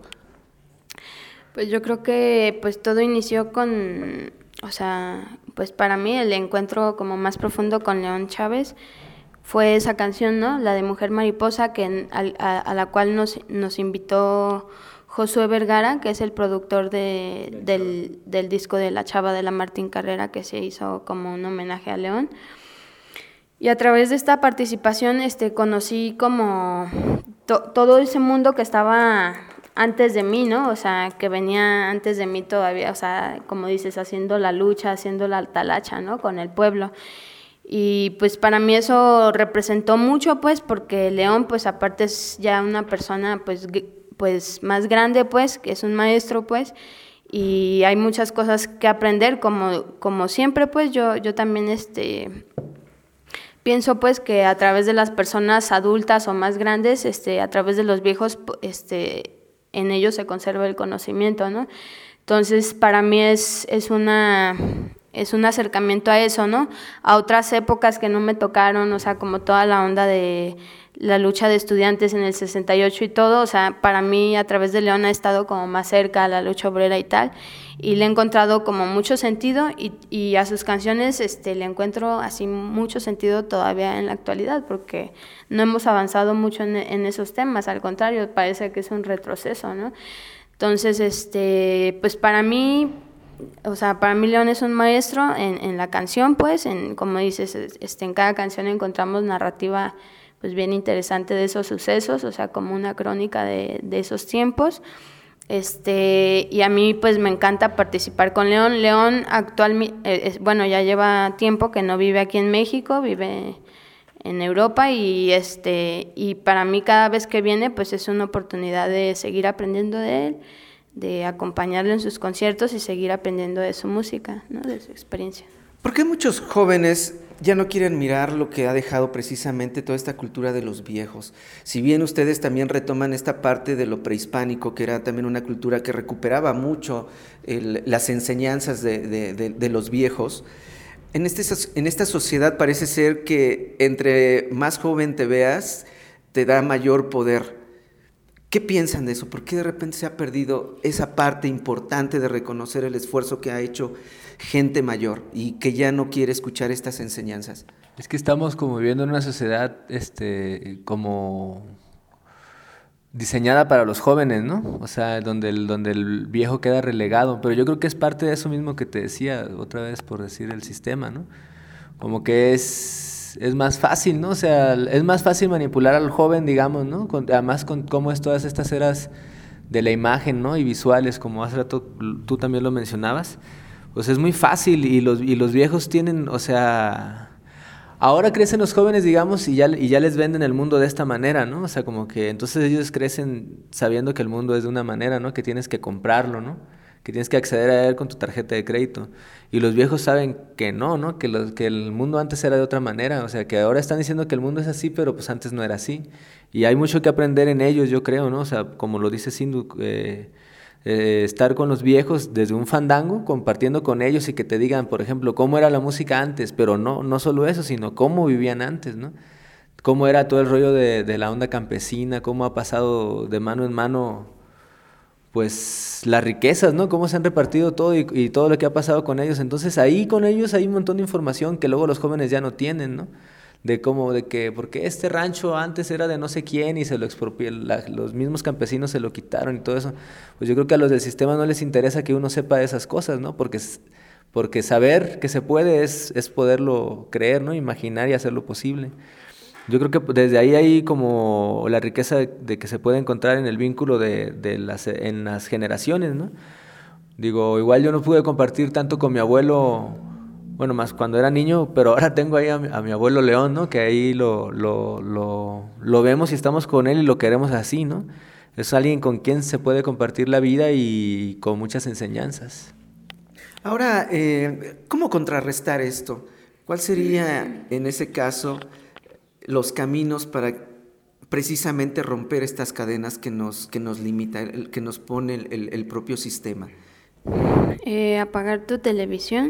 Speaker 3: Pues yo creo que pues todo inició con, o sea, pues para mí el encuentro como más profundo con León Chávez fue esa canción, ¿no? La de Mujer Mariposa, a la cual nos invitó Josué Vergara, que es el productor del disco de La Chava de la Martín Carrera, que se hizo como un homenaje a León. Y a través de esta participación conocí como todo ese mundo que estaba antes de mí, ¿no? O sea, que venía antes de mí todavía, o sea, como dices, haciendo la lucha, haciendo la talacha, ¿no? Con el pueblo. Y pues para mí eso representó mucho, pues, porque León, pues, aparte es ya una persona, pues más grande, pues, que es un maestro, pues, y hay muchas cosas que aprender, como siempre, pues, yo también, pienso, pues, que a través de las personas adultas o más grandes, a través de los viejos, en ellos se conserva el conocimiento, ¿no? Entonces, para mí es un acercamiento a eso, ¿no? A otras épocas que no me tocaron, o sea, como toda la onda de la lucha de estudiantes en el 68 y todo, o sea, para mí a través de León ha estado como más cerca a la lucha obrera y tal, y le he encontrado como mucho sentido y a sus canciones le encuentro así mucho sentido todavía en la actualidad, porque no hemos avanzado mucho en esos temas, al contrario, parece que es un retroceso, ¿no? Entonces, pues para mí, o sea, para mí León es un maestro en la canción, pues, como dices, en cada canción encontramos narrativa pues bien interesante de esos sucesos, o sea, como una crónica de esos tiempos. Y a mí pues me encanta participar con León. León actualmente, bueno, ya lleva tiempo que no vive aquí en México, vive en Europa y para mí cada vez que viene pues es una oportunidad de seguir aprendiendo de él, de acompañarlo en sus conciertos y seguir aprendiendo de su música, ¿no? De su experiencia.
Speaker 2: ¿Por qué muchos jóvenes ya no quieren mirar lo que ha dejado precisamente toda esta cultura de los viejos? Si bien ustedes también retoman esta parte de lo prehispánico, que era también una cultura que recuperaba mucho las enseñanzas de los viejos, en esta sociedad parece ser que entre más joven te veas, te da mayor poder. ¿Qué piensan de eso? ¿Por qué de repente se ha perdido esa parte importante de reconocer el esfuerzo que ha hecho gente mayor y que ya no quiere escuchar estas enseñanzas?
Speaker 4: Es que estamos como viviendo en una sociedad como diseñada para los jóvenes, ¿no? O sea, donde el viejo queda relegado. Pero yo creo que es parte de eso mismo que te decía, otra vez por decir el sistema, ¿no? Como que es más fácil, ¿no? O sea, es más fácil manipular al joven, digamos, ¿no? Además con cómo es todas estas eras de la imagen, ¿no? Y visuales, como hace rato tú también lo mencionabas. Pues es muy fácil y los viejos tienen, o sea, ahora crecen los jóvenes, digamos, y ya les venden el mundo de esta manera, ¿no? O sea, como que entonces ellos crecen sabiendo que el mundo es de una manera, ¿no? Que tienes que comprarlo, ¿no? Que tienes que acceder a él con tu tarjeta de crédito. Y los viejos saben que no, ¿no? Que el mundo antes era de otra manera. O sea, que ahora están diciendo que el mundo es así, pero pues antes no era así. Y hay mucho que aprender en ellos, yo creo, ¿no? O sea, como lo dice Sindhu, estar con los viejos desde un fandango, compartiendo con ellos y que te digan, por ejemplo, cómo era la música antes, pero no solo eso, sino cómo vivían antes, ¿no? Cómo era todo el rollo de la onda campesina, cómo ha pasado de mano en mano pues las riquezas, ¿no? Cómo se han repartido todo y todo lo que ha pasado con ellos. Entonces ahí con ellos hay un montón de información que luego los jóvenes ya no tienen, ¿no? Porque este rancho antes era de no sé quién y se lo expropió, los mismos campesinos se lo quitaron y todo eso. Pues yo creo que a los del sistema no les interesa que uno sepa de esas cosas, ¿no? Porque porque saber que se puede es poderlo creer, ¿no? Imaginar y hacerlo posible. Yo creo que desde ahí hay como la riqueza de que se puede encontrar en el vínculo en las generaciones, ¿no? Digo, igual yo no pude compartir tanto con mi abuelo, bueno, más cuando era niño, pero ahora tengo ahí a mi abuelo León, ¿no? Que ahí lo vemos y estamos con él y lo queremos así, ¿no? Es alguien con quien se puede compartir la vida y con muchas enseñanzas.
Speaker 2: Ahora, ¿cómo contrarrestar esto? ¿Cuál sería, en ese caso, los caminos para precisamente romper estas cadenas que nos limitan, que nos pone el propio sistema?
Speaker 3: Apagar tu televisión.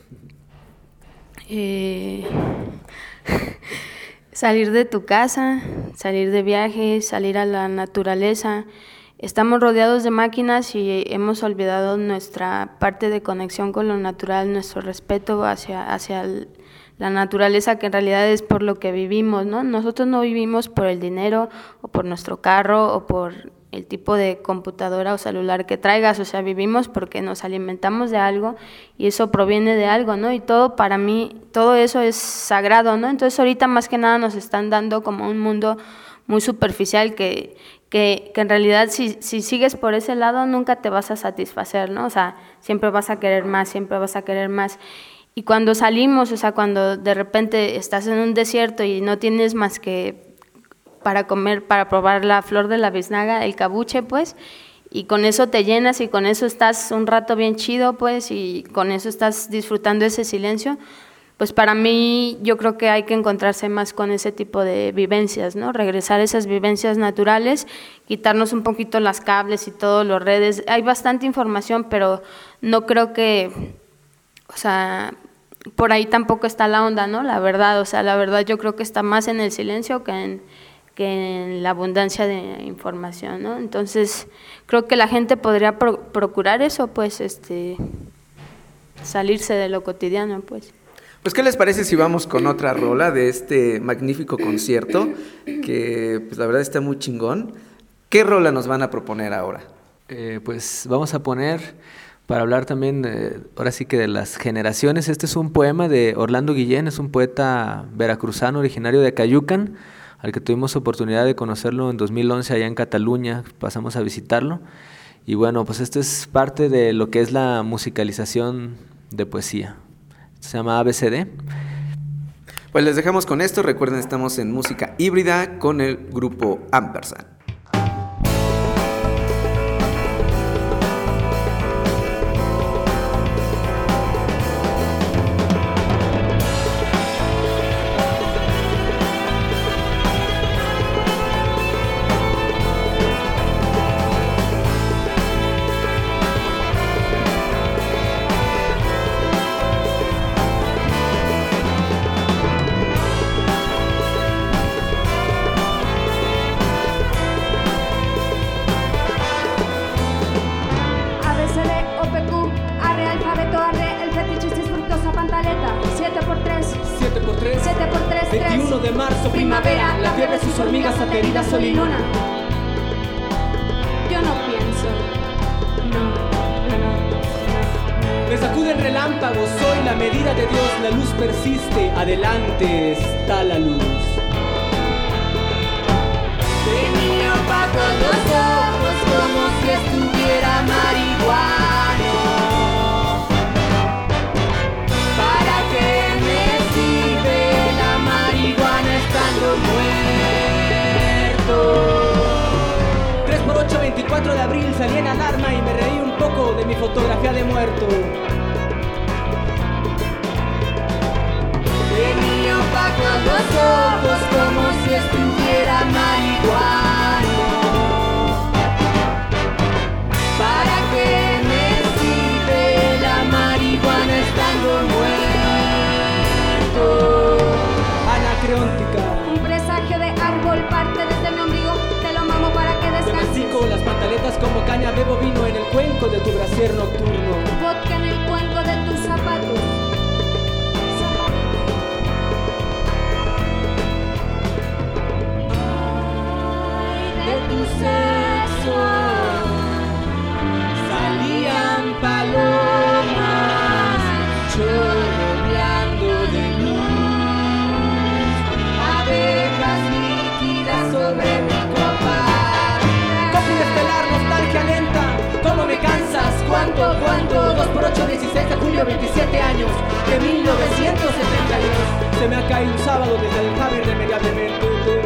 Speaker 3: Salir de tu casa, salir de viaje, salir a la naturaleza. Estamos rodeados de máquinas y hemos olvidado nuestra parte de conexión con lo natural, nuestro respeto hacia la naturaleza, que en realidad es por lo que vivimos, ¿no? Nosotros no vivimos por el dinero o por nuestro carro o por el tipo de computadora o celular que traigas, o sea, vivimos porque nos alimentamos de algo y eso proviene de algo, ¿no? Y todo, para mí, todo eso es sagrado, ¿no? Entonces ahorita más que nada nos están dando como un mundo muy superficial que en realidad si sigues por ese lado nunca te vas a satisfacer, ¿no? O sea, siempre vas a querer más, siempre vas a querer más. Y cuando salimos, o sea, cuando de repente estás en un desierto y no tienes más que para comer, para probar la flor de la biznaga, el cabuche, pues, y con eso te llenas y con eso estás un rato bien chido, pues, y con eso estás disfrutando ese silencio, pues para mí yo creo que hay que encontrarse más con ese tipo de vivencias, ¿no? Regresar a esas vivencias naturales, quitarnos un poquito las cables y todas las redes. Hay bastante información, pero no creo que, o sea, por ahí tampoco está la onda, ¿no? La verdad, o sea, la verdad yo creo que está más en el silencio que en la abundancia de información, ¿no? Entonces, creo que la gente podría procurar eso, pues, salirse de lo cotidiano, pues.
Speaker 2: Pues, ¿qué les parece si vamos con otra rola de este magnífico concierto? Que, pues, la verdad está muy chingón. ¿Qué rola nos van a proponer ahora?
Speaker 4: Pues vamos a poner, para hablar también, ahora sí que de las generaciones, este es un poema de Orlando Guillén, es un poeta veracruzano originario de Cayucan, al que tuvimos oportunidad de conocerlo en 2011 allá en Cataluña, pasamos a visitarlo. Y bueno, pues esto es parte de lo que es la musicalización de poesía. Se llama ABCD.
Speaker 2: Pues les dejamos con esto. Recuerden, estamos en música híbrida con el grupo Ampersand.
Speaker 7: Primavera, la fiebre, sus hormigas ateridas, sol y luna.
Speaker 8: Yo no pienso.
Speaker 7: Me sacuden relámpagos, soy la medida de Dios, la luz persiste, adelante está la luz.
Speaker 5: Tenía opacos los ojos como si estuviera marihuano. ¿Para qué me sirve la marihuana estando muerto?
Speaker 7: 3x8, 24 de abril, salí en alarma y me reí un poco de mi fotografía de muerto.
Speaker 5: Tenía opacos los ojos como si estuviera marihuano. ¿Para qué me sirve la marihuana estando muerto?
Speaker 7: Anacreóntica.
Speaker 8: Un presagio de árbol parte desde mi ombligo, te lo mamo para que
Speaker 7: Te
Speaker 8: descanses.
Speaker 7: mastico las pantaletas como caña, bebo vino en el cuenco de tu brasier nocturno.
Speaker 8: Vodka en el cuenco de tus zapatos.
Speaker 5: De tu sexo salían palomas
Speaker 7: vida sobre mi copa. Cópula estelar, nostalgia lenta, ¿cómo me cansas? ¿Cuánto? 2 por 8, 16 de julio, 27 años de 1972. Se me ha caído un sábado desde el Javier irremediablemente.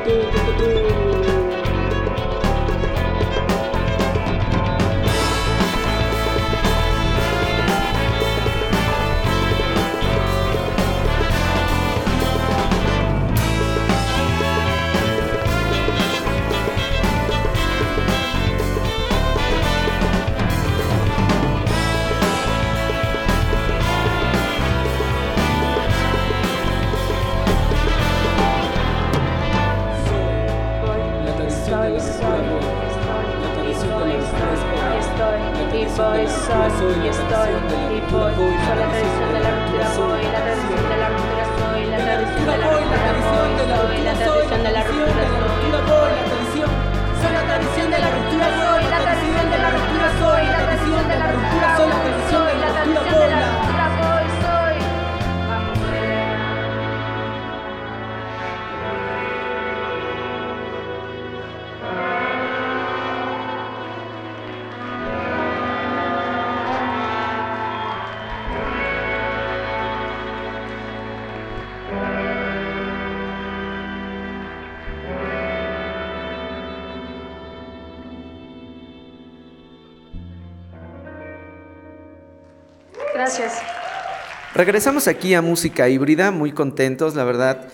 Speaker 3: Gracias.
Speaker 2: Regresamos aquí a Música Híbrida, muy contentos, la verdad,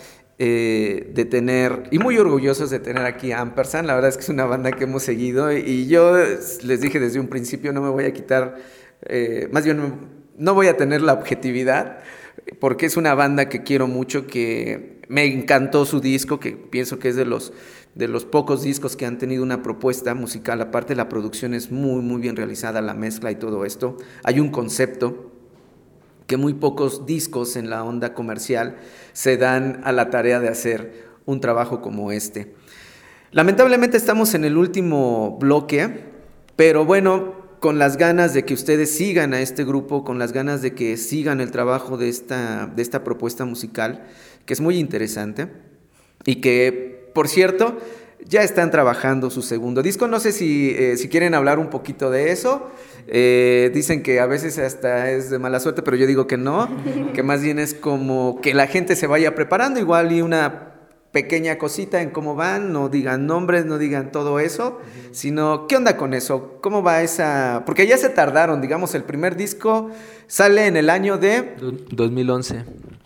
Speaker 2: de tener, y muy orgullosos de tener aquí a Ampersand. La verdad es que es una banda que hemos seguido y yo les dije desde un principio, no me voy a quitar, más bien no voy a tener la objetividad, porque es una banda que quiero mucho, que me encantó su disco, que pienso que es de los pocos discos que han tenido una propuesta musical. Aparte, la producción es muy, muy bien realizada, la mezcla y todo esto. Hay un concepto que muy pocos discos en la onda comercial se dan a la tarea de hacer un trabajo como este. Lamentablemente estamos en el último bloque, pero bueno, con las ganas de que ustedes sigan a este grupo, con las ganas de que sigan el trabajo de esta propuesta musical, que es muy interesante y que, por cierto, ya están trabajando su segundo disco. No sé si quieren hablar un poquito de eso. Dicen que a veces hasta es de mala suerte, pero yo digo que no, que más bien es como que la gente se vaya preparando, igual y una pequeña cosita en cómo van, no digan nombres, no digan todo eso, sino ¿qué onda con eso? ¿Cómo va esa? Porque ya se tardaron, digamos, el primer disco sale en el año de
Speaker 4: 2011.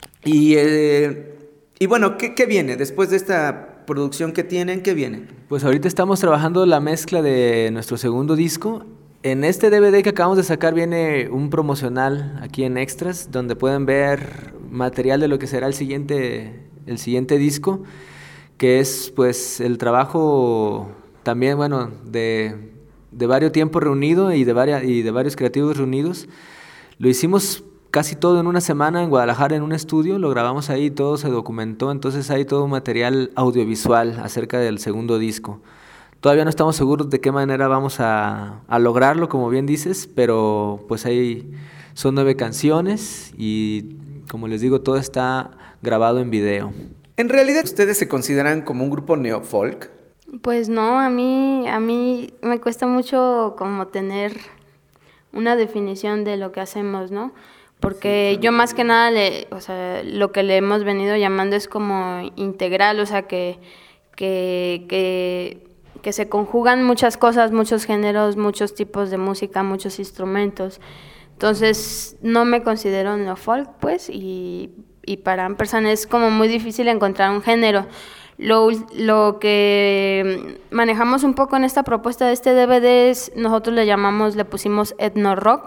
Speaker 2: Y bueno, ¿qué viene después de esta producción que tienen? ¿Qué viene?
Speaker 4: Pues ahorita estamos trabajando la mezcla de nuestro segundo disco. En este DVD que acabamos de sacar viene un promocional aquí en Extras, donde pueden ver material de lo que será el siguiente disco, que es pues el trabajo también, bueno, de varios tiempos reunido y de varios creativos reunidos. Lo hicimos casi todo en una semana en Guadalajara en un estudio, lo grabamos ahí, todo se documentó, entonces hay todo un material audiovisual acerca del segundo disco. Todavía no estamos seguros de qué manera vamos a lograrlo, como bien dices, pero pues ahí son 9 canciones y, como les digo, todo está grabado en video.
Speaker 2: ¿En realidad ustedes se consideran como un grupo neofolk?
Speaker 3: Pues no, a mí me cuesta mucho como tener una definición de lo que hacemos, ¿no? Porque yo más que nada, lo que le hemos venido llamando es como integral, o sea, que se conjugan muchas cosas, muchos géneros, muchos tipos de música, muchos instrumentos. Entonces, no me considero neofolk, pues, y para Ampersand es como muy difícil encontrar un género. Lo que manejamos un poco en esta propuesta de este DVD es, nosotros le pusimos etno rock,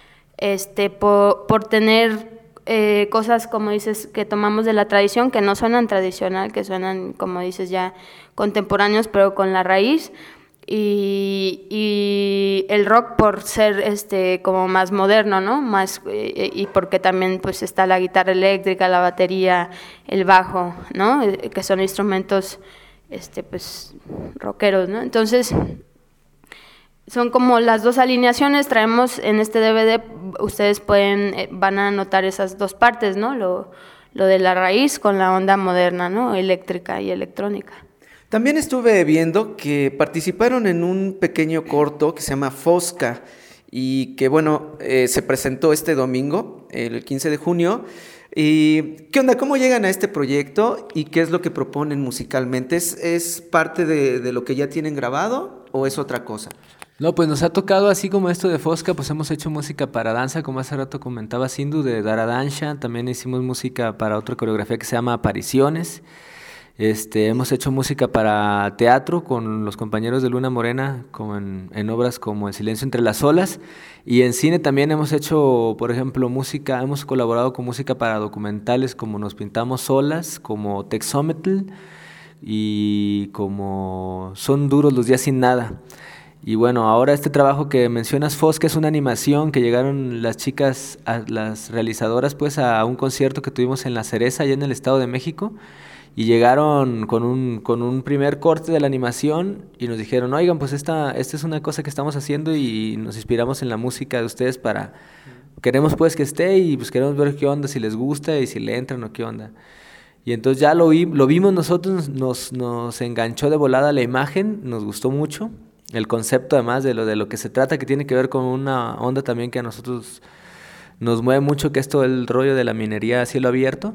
Speaker 3: por tener cosas, como dices, que tomamos de la tradición, que no suenan tradicional, que suenan, como dices, ya contemporáneos, pero con la raíz, y el rock por ser como más moderno, ¿no? Más, y porque también pues está la guitarra eléctrica, la batería, el bajo, ¿no? Que son instrumentos pues rockeros, ¿no? Entonces son como las dos alineaciones. Traemos en este DVD, ustedes van a notar esas dos partes, ¿no? Lo de la raíz con la onda moderna, ¿no? Eléctrica y electrónica.
Speaker 2: También estuve viendo que participaron en un pequeño corto que se llama Fosca y que, bueno, se presentó este domingo, el 15 de junio. ¿Y qué onda? ¿Cómo llegan a este proyecto y qué es lo que proponen musicalmente? ¿Es parte de lo que ya tienen grabado o es otra cosa?
Speaker 4: No, pues nos ha tocado, así como esto de Fosca, pues hemos hecho música para danza, como hace rato comentaba Sindhu, de Daradansha. También hicimos música para otra coreografía que se llama Apariciones. Hemos hecho música para teatro con los compañeros de Luna Morena, como en obras como El silencio entre las olas, y en cine también hemos hecho, por ejemplo, música, hemos colaborado con música para documentales como Nos pintamos solas, como Texómetl y como Son duros los días sin nada. Y bueno, ahora este trabajo que mencionas, Fosca, es una animación que llegaron las chicas, las realizadoras, pues a un concierto que tuvimos en La Cereza, allá en el Estado de México. Y llegaron con un primer corte de la animación y nos dijeron, oigan, pues esta es una cosa que estamos haciendo y nos inspiramos en la música de ustedes queremos pues que esté y pues queremos ver qué onda, si les gusta y si le entran o qué onda. Y entonces ya lo vimos nosotros, nos enganchó de volada la imagen, nos gustó mucho. El concepto además de lo que se trata, que tiene que ver con una onda también que a nosotros nos mueve mucho, que es todo el rollo de la minería a cielo abierto.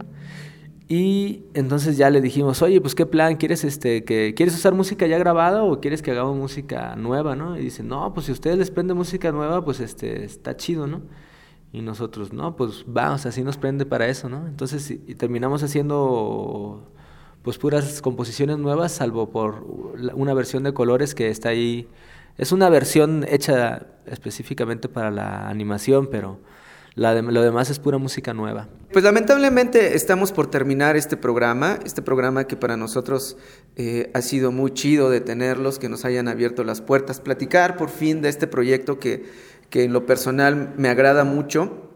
Speaker 4: Y entonces ya le dijimos, oye, pues qué plan, ¿quieres usar música ya grabada o quieres que hagamos música nueva, no? Y dice, no, pues si a ustedes les prende música nueva, pues está chido, ¿no? Y nosotros, no, pues vamos, así nos prende para eso, ¿no? Entonces y terminamos haciendo pues puras composiciones nuevas, salvo por una versión de colores que está ahí. Es una versión hecha específicamente para la animación, pero lo demás es pura música nueva.
Speaker 2: Pues lamentablemente estamos por terminar este programa que para nosotros ha sido muy chido de tenerlos, que nos hayan abierto las puertas, platicar por fin de este proyecto que en lo personal me agrada mucho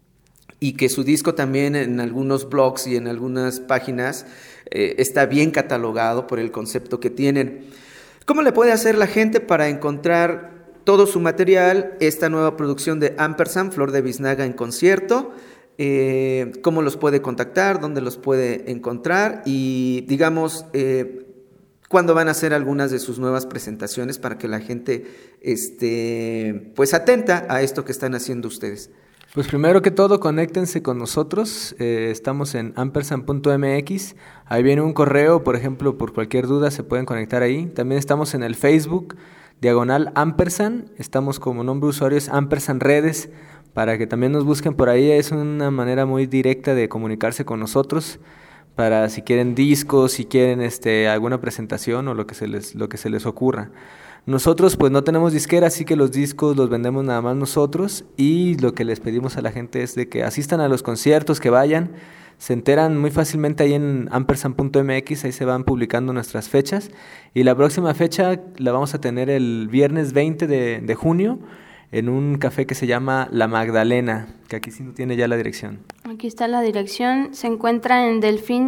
Speaker 2: y que su disco también en algunos blogs y en algunas páginas está bien catalogado por el concepto que tienen. ¿Cómo le puede hacer la gente para encontrar todo su material, esta nueva producción de Ampersand, Flor de Biznaga en concierto? ¿Cómo los puede contactar? ¿Dónde los puede encontrar? Y digamos, ¿cuándo van a hacer algunas de sus nuevas presentaciones para que la gente esté pues atenta a esto que están haciendo ustedes?
Speaker 4: Pues primero que todo, conéctense con nosotros, estamos en ampersand.mx, ahí viene un correo, por ejemplo, por cualquier duda se pueden conectar ahí. También estamos en el Facebook, /Ampersand, estamos como nombre de usuario es Ampersand Redes, para que también nos busquen por ahí. Es una manera muy directa de comunicarse con nosotros, para si quieren discos, si quieren alguna presentación o lo que se les ocurra. Nosotros pues no tenemos disquera, así que los discos los vendemos nada más nosotros, y lo que les pedimos a la gente es de que asistan a los conciertos, que vayan. Se enteran muy fácilmente ahí en ampersand.mx, ahí se van publicando nuestras fechas, y la próxima fecha la vamos a tener el viernes 20 de junio en un café que se llama La Magdalena, que aquí sí no tiene ya la dirección.
Speaker 3: Aquí está la dirección, se encuentra en Delfín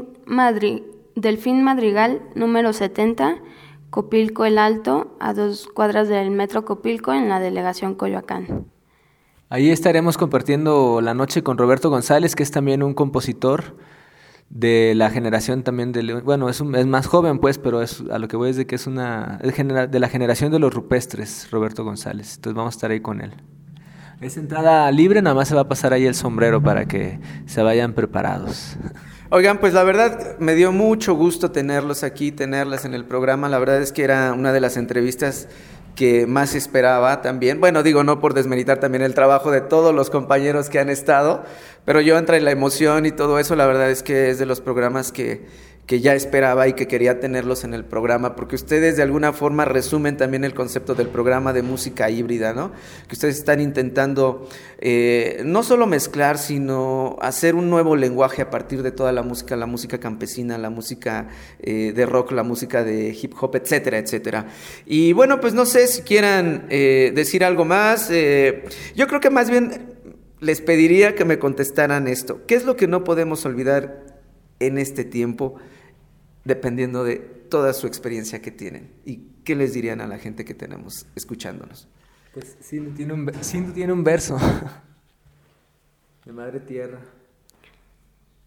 Speaker 3: Madrigal número 70, Copilco el Alto, a 2 cuadras del Metro Copilco, en la delegación Coyoacán.
Speaker 4: Ahí estaremos compartiendo la noche con Roberto González, que es también un compositor de la generación también es más joven pues, pero a lo que voy es de que es de la generación de los rupestres, Roberto González. Entonces vamos a estar ahí con él. Es entrada libre, nada más se va a pasar ahí el sombrero para que se vayan preparados.
Speaker 2: Oigan, pues la verdad me dio mucho gusto tenerlos aquí, tenerlas en el programa. La verdad es que era una de las entrevistas que más esperaba también. Bueno, digo, no por desmeritar también el trabajo de todos los compañeros que han estado, pero yo entre la emoción y todo eso, la verdad es que es de los programas que ya esperaba y que quería tenerlos en el programa, porque ustedes de alguna forma resumen también el concepto del programa de música híbrida, ¿no? Que ustedes están intentando no solo mezclar, sino hacer un nuevo lenguaje a partir de toda la música campesina, la música de rock, la música de hip hop, etcétera, etcétera. Y bueno, pues no sé si quieran decir algo más. Yo creo que más bien les pediría que me contestaran esto. ¿Qué es lo que no podemos olvidar en este tiempo, dependiendo de toda su experiencia que tienen? ¿Y qué les dirían a la gente que tenemos escuchándonos?
Speaker 4: Pues Sindhu tiene un verso de Madre Tierra.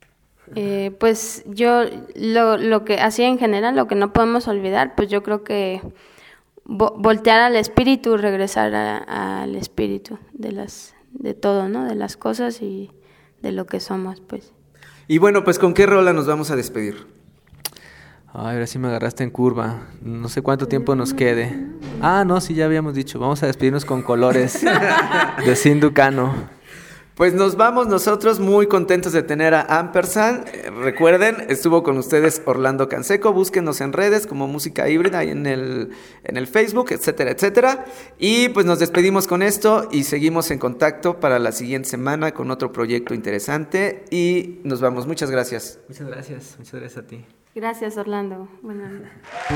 Speaker 3: Pues yo lo que hacía en general, lo que no podemos olvidar, pues yo creo que voltear al espíritu, regresar al espíritu de todo, ¿no? De las cosas y de lo que somos, pues.
Speaker 2: Y bueno, pues ¿con qué rola nos vamos a despedir?
Speaker 4: Ay, ahora sí me agarraste en curva. No sé cuánto tiempo nos quede. No, sí, ya habíamos dicho. Vamos a despedirnos con Colores de Sindhu Kano.
Speaker 2: Pues nos vamos nosotros muy contentos de tener a Ampersand. Recuerden, estuvo con ustedes Orlando Canseco. Búsquenos en redes como Música Híbrida y en el Facebook, etcétera, etcétera. Y pues nos despedimos con esto y seguimos en contacto para la siguiente semana con otro proyecto interesante. Y nos vamos. Muchas gracias.
Speaker 4: Muchas gracias a ti.
Speaker 3: Gracias, Orlando. Buena onda.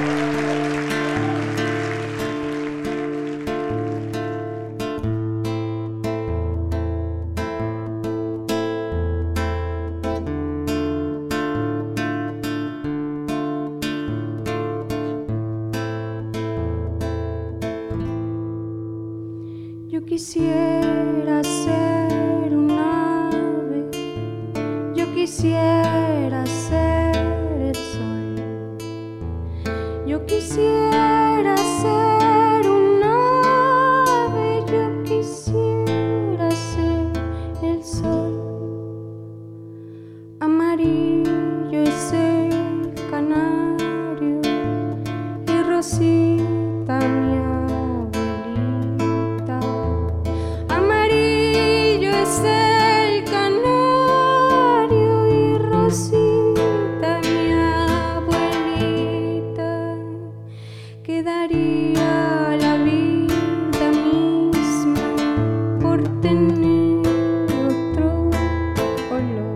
Speaker 8: Yo quisiera ser un ave, yo quisiera ser el sol, yo quisiera ser un ave, yo quisiera ser el sol. Amarillo es el canario y rosita mi abuelita. Amarillo es el canario y rosita mi abuelita. Quedaría la vida misma por tener otro color.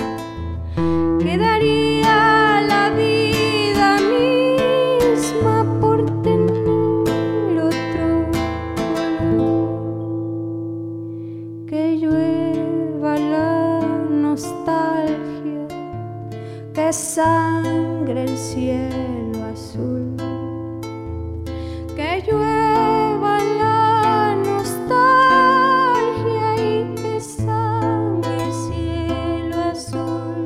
Speaker 8: Quedaría la vida misma por tener otro color. Que llueva la nostalgia, que sangre el cielo azul. Que llueva la nostalgia y que sangre el cielo azul.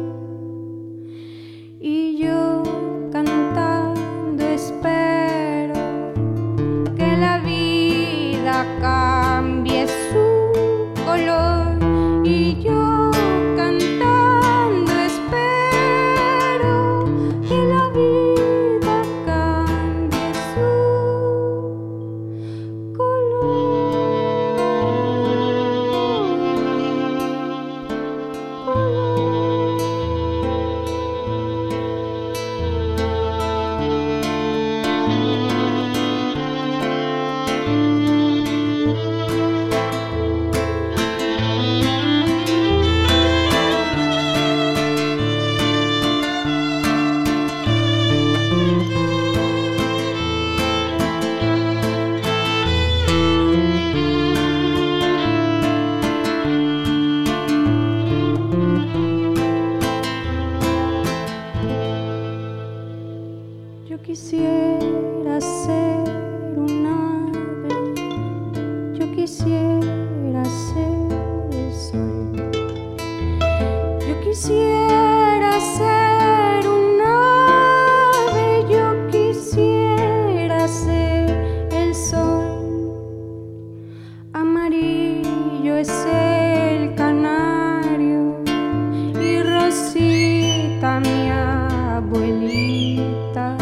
Speaker 8: Y yo cantando espero que la vida cambie su color. Y yo cantando espero que la vida cambie su Yo quisiera ser un ave, yo quisiera ser el sol. Yo quisiera ser un ave, yo quisiera ser el sol. Amarillo es el canario y rosita mi abuelita.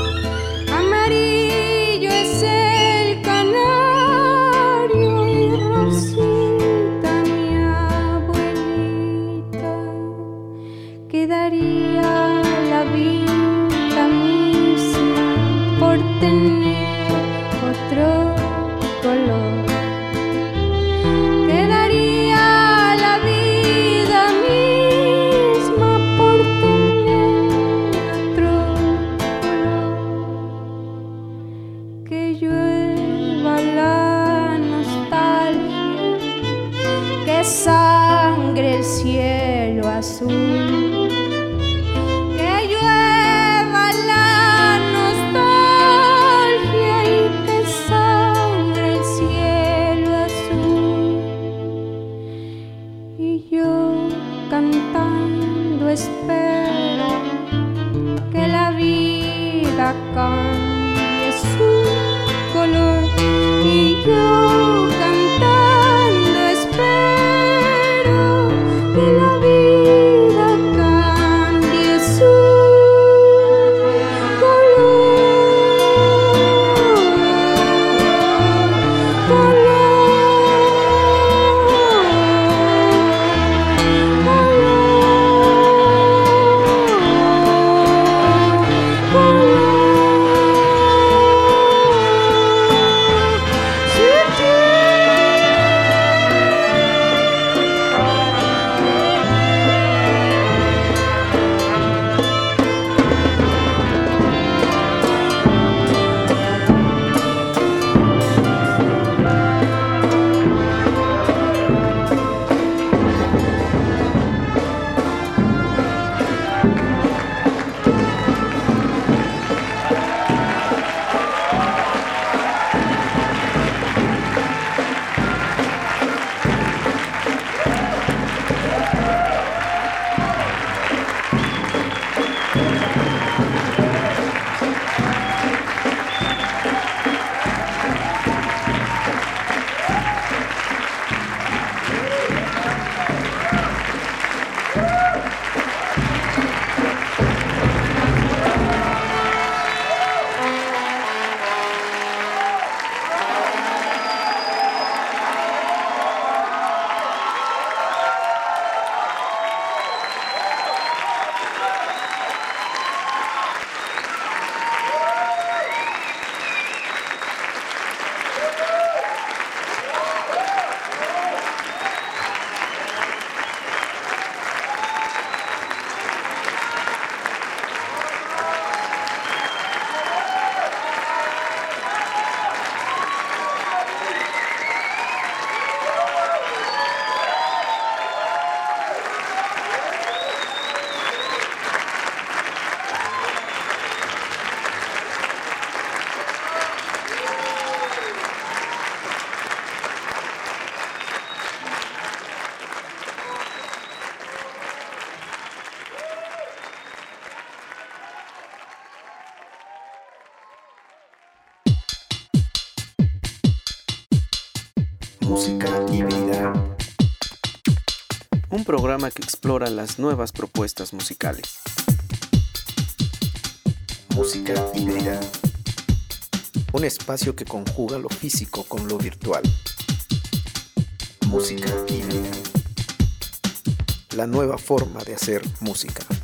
Speaker 8: Amarillo es el canario y rosita mi abuelita. Quedaría la vida misma por tener otro color. Quedaría la vida misma por tener otro color. Que llueva la nostalgia, que sangre el cielo azul. Que llueva la nostalgia
Speaker 1: Música híbrida.
Speaker 2: Un programa que explora las nuevas propuestas musicales.
Speaker 1: Música híbrida. Un espacio que conjuga lo físico con lo virtual. Música híbrida. La nueva forma de hacer música.